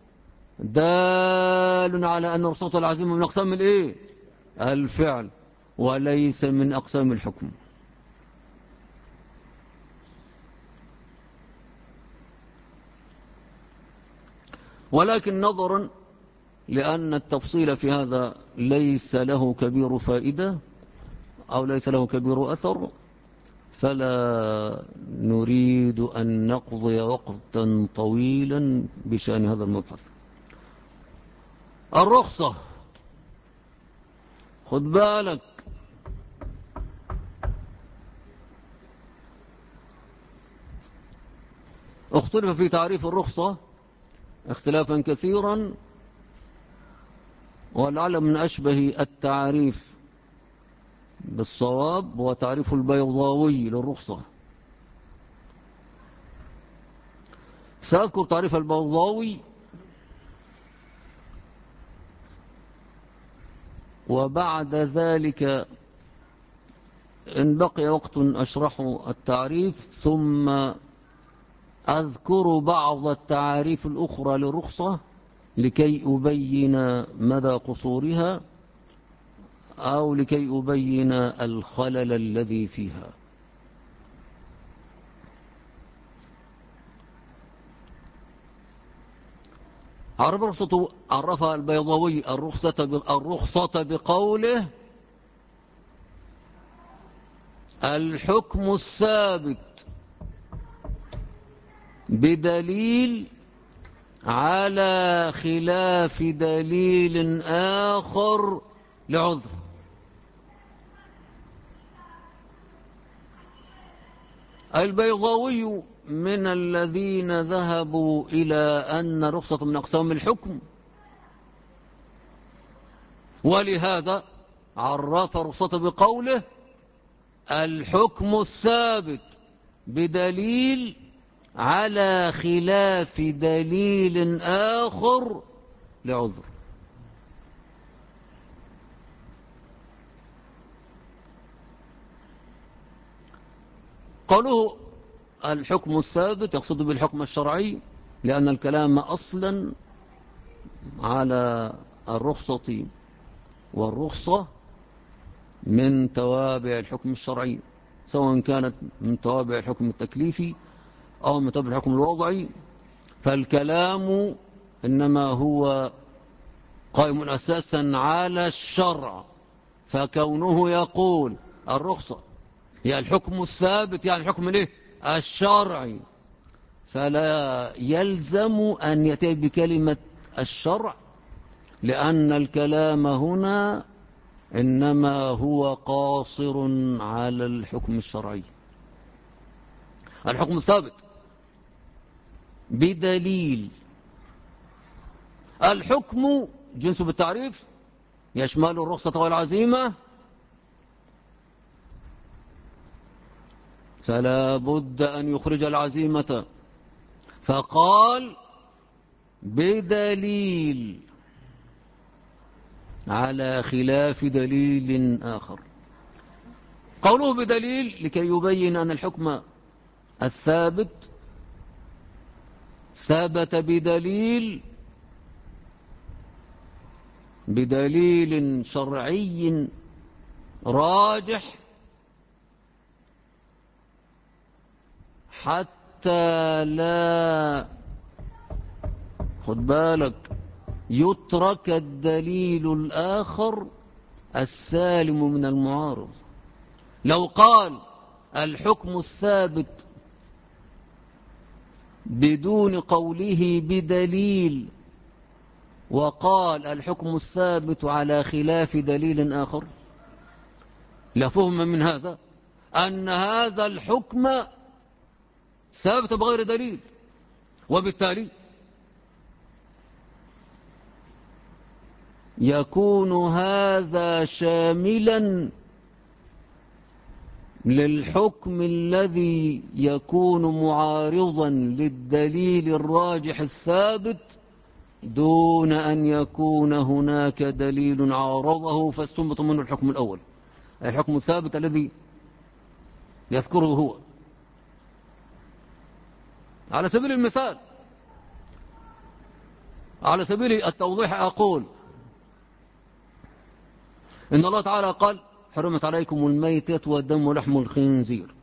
دال على أن رخصته العزيمة من أقسام الإيه؟ الفعل، وليس من أقسام الحكم. ولكن نظرا لأن التفصيل في هذا ليس له كبير فائدة أو ليس له كبير أثر، فلا نريد أن نقضي وقتا طويلا بشأن هذا المبحث. الرخصة، خد بالك، اختلف في تعريف الرخصة اختلافا كثيرا، ولعل من أشبه التعريف بالصواب هو تعريف البيضاوي للرخصة. سأذكر تعريف البيضاوي وبعد ذلك إن بقي وقت أشرح التعريف، ثم أذكر بعض التعاريف الأخرى للرخصة لكي أبين مدى قصورها أو لكي أبين الخلل الذي فيها. عرفها البيضاوي الرخصة بقوله الحكم الثابت بدليل على خلاف دليل آخر لعذر. البيضاوي من الذين ذهبوا إلى أن رخصة من أقسام الحكم، ولهذا عرف الرخصة بقوله الحكم الثابت بدليل على خلاف دليل آخر لعذر. قالوا الحكم الثابت يقصد بالحكم الشرعي، لأن الكلام أصلا على الرخصة، والرخصة من توابع الحكم الشرعي، سواء كانت من توابع الحكم التكليفي أو من توابع الحكم الوضعي، فالكلام إنما هو قائم أساسا على الشرع. فكونه يقول الرخصة هي الحكم الثابت يعني الحكم الايه؟ الشرعي، فلا يلزم أن يأتي بكلمة الشرع، لأن الكلام هنا إنما هو قاصر على الحكم الشرعي. الحكم الثابت بدليل، الحكم جنس بالتعريف يشمل الرخصة والعزيمة، فلا بد أن يخرج العزيمة، فقال بدليل على خلاف دليل آخر. قوله بدليل لكي يبين أن الحكم الثابت ثبت بدليل شرعي راجح، حتى لا، خد بالك، يترك الدليل الآخر السالم من المعارض. لو قال الحكم الثابت بدون قوله بدليل، وقال الحكم الثابت على خلاف دليل آخر، لفهم من هذا أن هذا الحكم ثابت بغير دليل، وبالتالي يكون هذا شاملا للحكم الذي يكون معارضا للدليل الراجح الثابت دون أن يكون هناك دليل عارضه فاستنبط منه الحكم الأول، أي الحكم الثابت الذي يذكره هو. على سبيل المثال، على سبيل التوضيح أقول إن الله تعالى قال حرمت عليكم الميتة والدم ولحم الخنزير.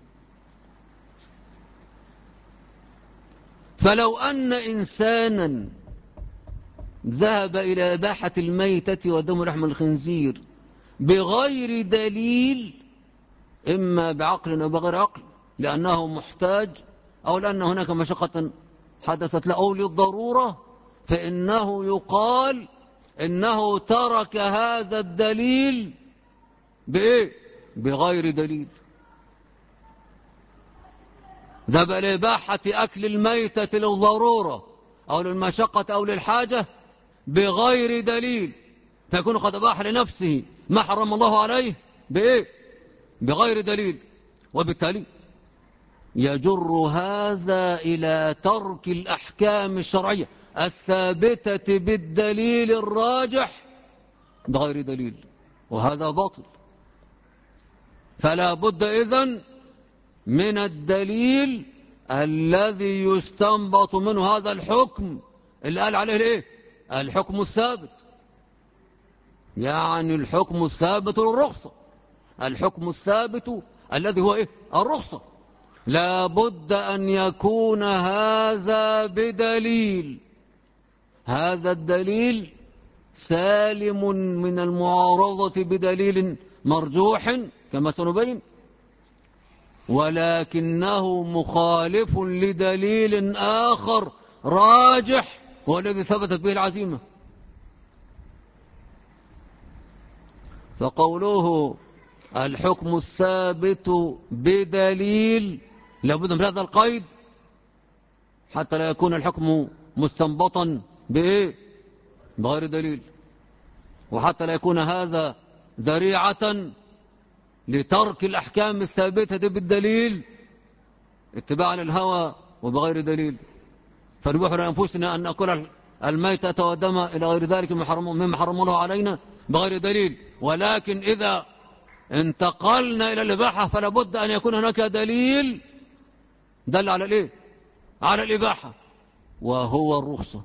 فلو أن إنسانا ذهب إلى إباحة الميتة والدم ولحم الخنزير بغير دليل، إما بعقل أو بغير عقل، لأنه محتاج أو لأن هناك مشقة حدثت له أو للضرورة، فإنه يقال إنه ترك هذا الدليل بإيه؟ بغير دليل. ذهب لإباحة أكل الميتة للضرورة أو للمشقة أو للحاجة بغير دليل، فيكون قد أباح لنفسه ما حرم الله عليه بإيه؟ بغير دليل، وبالتالي يجر هذا إلى ترك الأحكام الشرعية الثابتة بالدليل الراجح بغير دليل، وهذا باطل. فلا بد إذن من الدليل الذي يستنبط منه هذا الحكم اللي قال عليه الايه؟ الحكم الثابت، يعني الحكم الثابت للرخصة، الحكم الثابت الذي هو ايه؟ الرخصة. لا بد أن يكون هذا بدليل، هذا الدليل سالم من المعارضة بدليل مرجوح كما سنبين، ولكنه مخالف لدليل آخر راجح هو الذي ثبتت به العزيمة. فقوله الحكم الثابت بدليل لابد من هذا القيد حتى لا يكون الحكم مستنبطا بإيه؟ بغير دليل، وحتى لا يكون هذا ذريعة لترك الأحكام الثابتة بالدليل اتباعا للهوى وبغير دليل. فنبيح لأنفسنا أن نأكل الميتة والدم إلى غير ذلك مما حرم الله علينا بغير دليل، ولكن إذا انتقلنا إلى الإباحة فلا بد أن يكون هناك دليل دل على الإيه؟ على الإباحة، وهو الرخصة.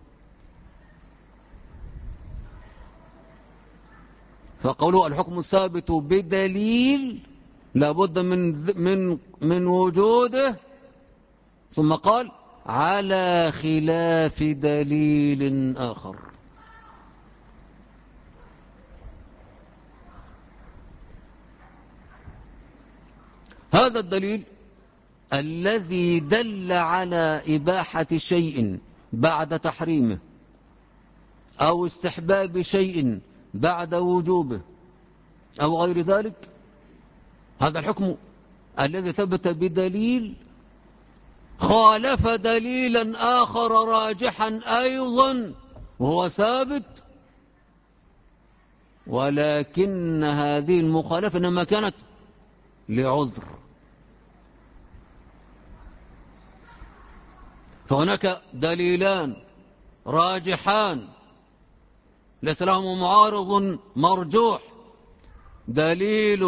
فقولوا الحكم الثابت بدليل لابد من وجوده، ثم قال على خلاف دليل آخر. هذا الدليل الذي دل على إباحة شيء بعد تحريمه أو استحباب شيء بعد وجوبه أو غير ذلك، هذا الحكم الذي ثبت بدليل خالف دليلا آخر راجحا أيضا وهو ثابت، ولكن هذه المخالفة إنما كانت لعذر. فهناك دليلان راجحان ليس لهم معارض مرجوح، دليل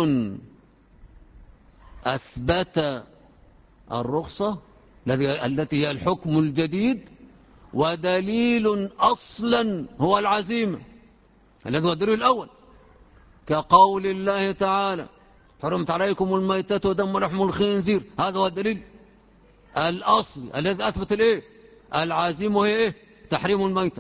أثبت الرخصة التي هي الحكم الجديد، ودليل أصلا هو العزيمة الذي هو الدليل الأول، كقول الله تعالى حرمت عليكم الميتة ودم ولحم الخنزير، هذا هو الدليل الأصل الذي أثبت الإيه؟ العزيمة وهي إيه؟ تحريم الميتة.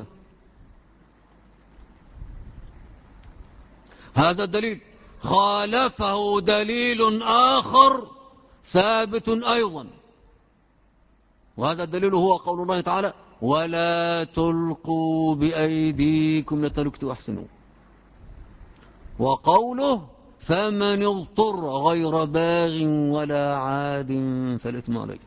هذا الدليل خالفه دليل آخر ثابت أيضا، وهذا الدليل هو قول الله تعالى ولا تلقوا بأيديكم لتهلكوا واحسنوا، وقوله فمن اضطر غير باغ ولا عاد فالإثم عليه.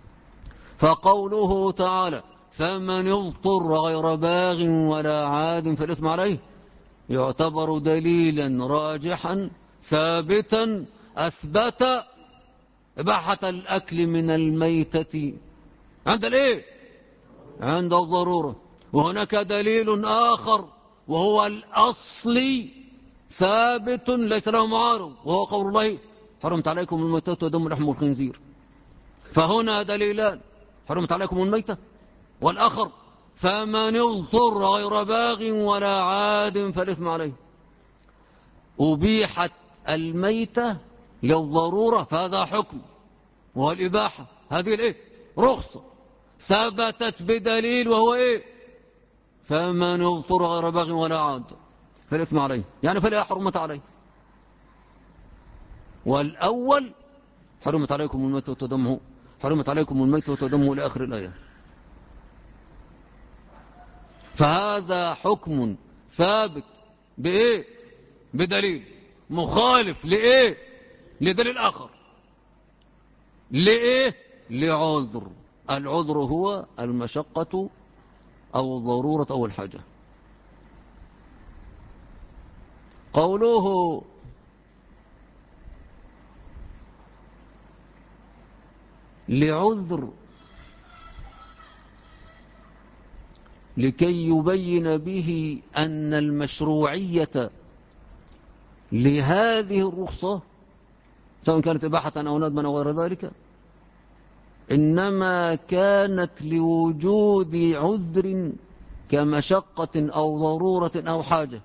فقوله تعالى فمن اضطر غير باغ ولا عاد فالإثم عليه يعتبر دليلا راجحا ثابتا أثبت إباحة الأكل من الميتة عند الإيه؟ عند الضرورة. وهناك دليل آخر وهو الأصلي ثابت ليس له معارض، وهو قول الله حرمت عليكم الميتة ودم لحم الخنزير. فهنا دليلان، حرمت عليكم الميتة، والآخر فمن اضطر غير باغ ولا عاد فالإثم عليه. أبيحت الميتة للضرورة فهذا حكم، وهو الإباحة. هذه الإيه؟ رخصة ثبتت بدليل وهو إيه؟ فمن اضطر غير باغ ولا عاد فالإثم عليه، يعني فلا حرمة عليه. والأول حرمت عليكم الميتة وتدمه، حرمت عليكم الميتة وتدمه لآخر الآية. فهذا حكم ثابت بإيه؟ بدليل مخالف لإيه؟ لدليل آخر. لإيه؟ لعذر. العذر هو المشقة أو الضرورة أو الحاجة. قوله لعذر لكي يبين به أن المشروعية لهذه الرخصة سواء كانت إباحة أو ندما أو غير ذلك إنما كانت لوجود عذر كمشقة أو ضرورة أو حاجة،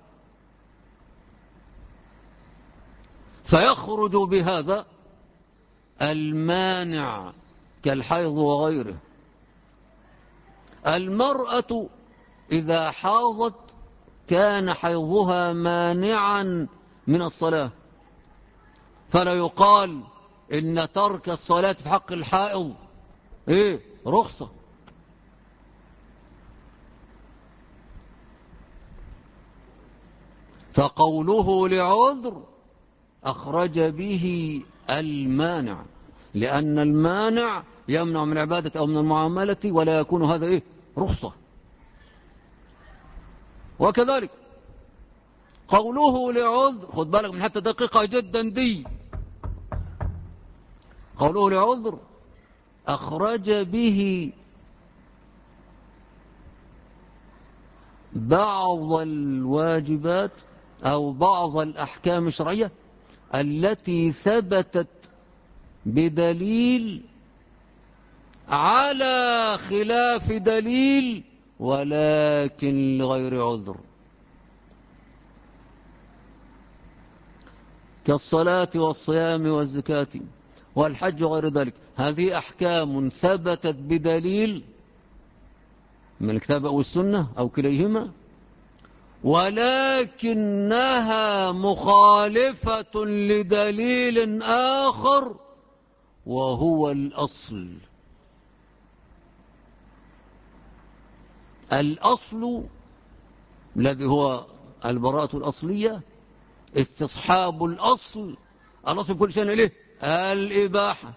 فيخرج بهذا المانع كالحيض وغيره. المرأة إذا حاضت كان حيضها مانعا من الصلاة، فلا يقال إن ترك الصلاة في حق الحائض إيه؟ رخصة. فقوله لعذر أخرج به المانع، لأن المانع يمنع من العبادة أو من المعاملة ولا يكون هذا إيه؟ رخصة. وكذلك قوله لعذر، خد بالك من حتى دقيقة جدا دي، قوله لعذر أخرج به بعض الواجبات أو بعض الأحكام الشرعية التي ثبتت بدليل على خلاف دليل ولكن لغير عذر، كالصلاة والصيام والزكاة والحج وغير ذلك. هذه أحكام ثبتت بدليل من الكتاب أو السنة أو كليهما، ولكنها مخالفة لدليل آخر وهو الأصل. الأصل الذي هو البراءة الأصلية، استصحاب الأصل. الأصل كل شيء إليه الإباحة،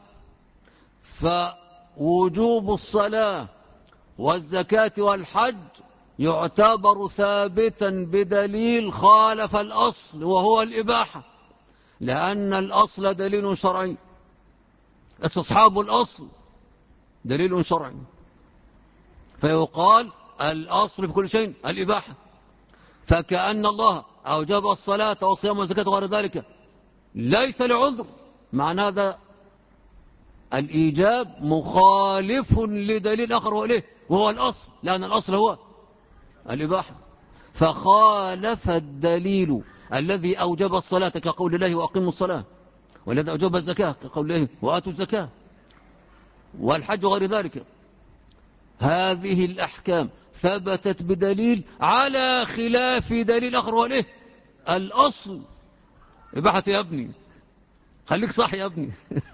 فوجوب الصلاة والزكاة والحج يعتبر ثابتا بدليل خالف الأصل وهو الإباحة، لأن الأصل دليل شرعي، استصحاب الأصل دليل شرعي، فيقال الأصل في كل شيء الإباحة. فكأن الله أوجب الصلاة والصيام والزكاة وغير ذلك ليس لعذر، معنى هذا الإيجاب مخالف لدليل آخر هو إليه وهو الأصل، لأن الأصل هو الإباحة. فخالف الدليل الذي أوجب الصلاة كقول الله وأقيموا الصلاة، والذي أوجب الزكاة كقول الله وآتوا الزكاة، والحج وغير ذلك. هذه الأحكام ثبتت بدليل على خلاف دليل آخر هو إليه الأصل. إباحة يا ابني، خليك صح يا ابني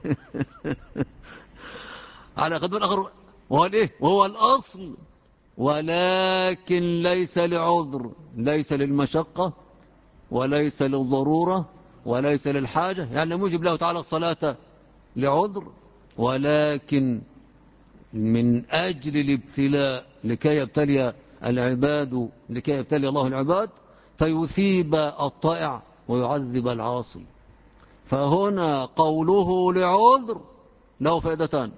على قدر الآخر وهو الإيه؟ وهو الأصل، ولكن ليس لعذر، ليس للمشقة وليس للضرورة وليس للحاجة. يعني لم يجب له تعالى الصلاة لعذر، ولكن من أجل الابتلاء لكي يبتلي العباد، لكي يبتلي الله العباد، فيثيب الطائع ويعذب العاصي. فهنا قوله لعذر له فائدتان: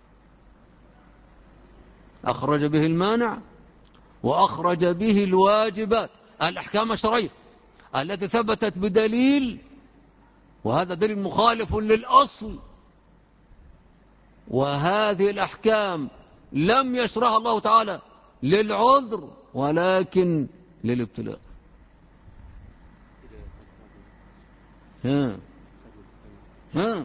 أخرج به المانع، وأخرج به الواجبات، الأحكام الشرعية التي ثبتت بدليل، وهذا دليل مخالف للأصل، وهذه الأحكام لم يشرعها الله تعالى للعذر ولكن للابتلاء. ها ها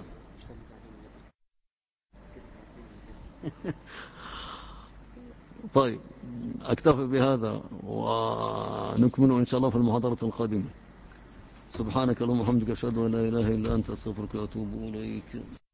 طيب، أكتفي بهذا ونكمل إن شاء الله في المحاضرة القادمة. سبحانك اللهم وبحمدك، أشهد أن لا إله إلا أنت، أستغفرك وأتوب إليك.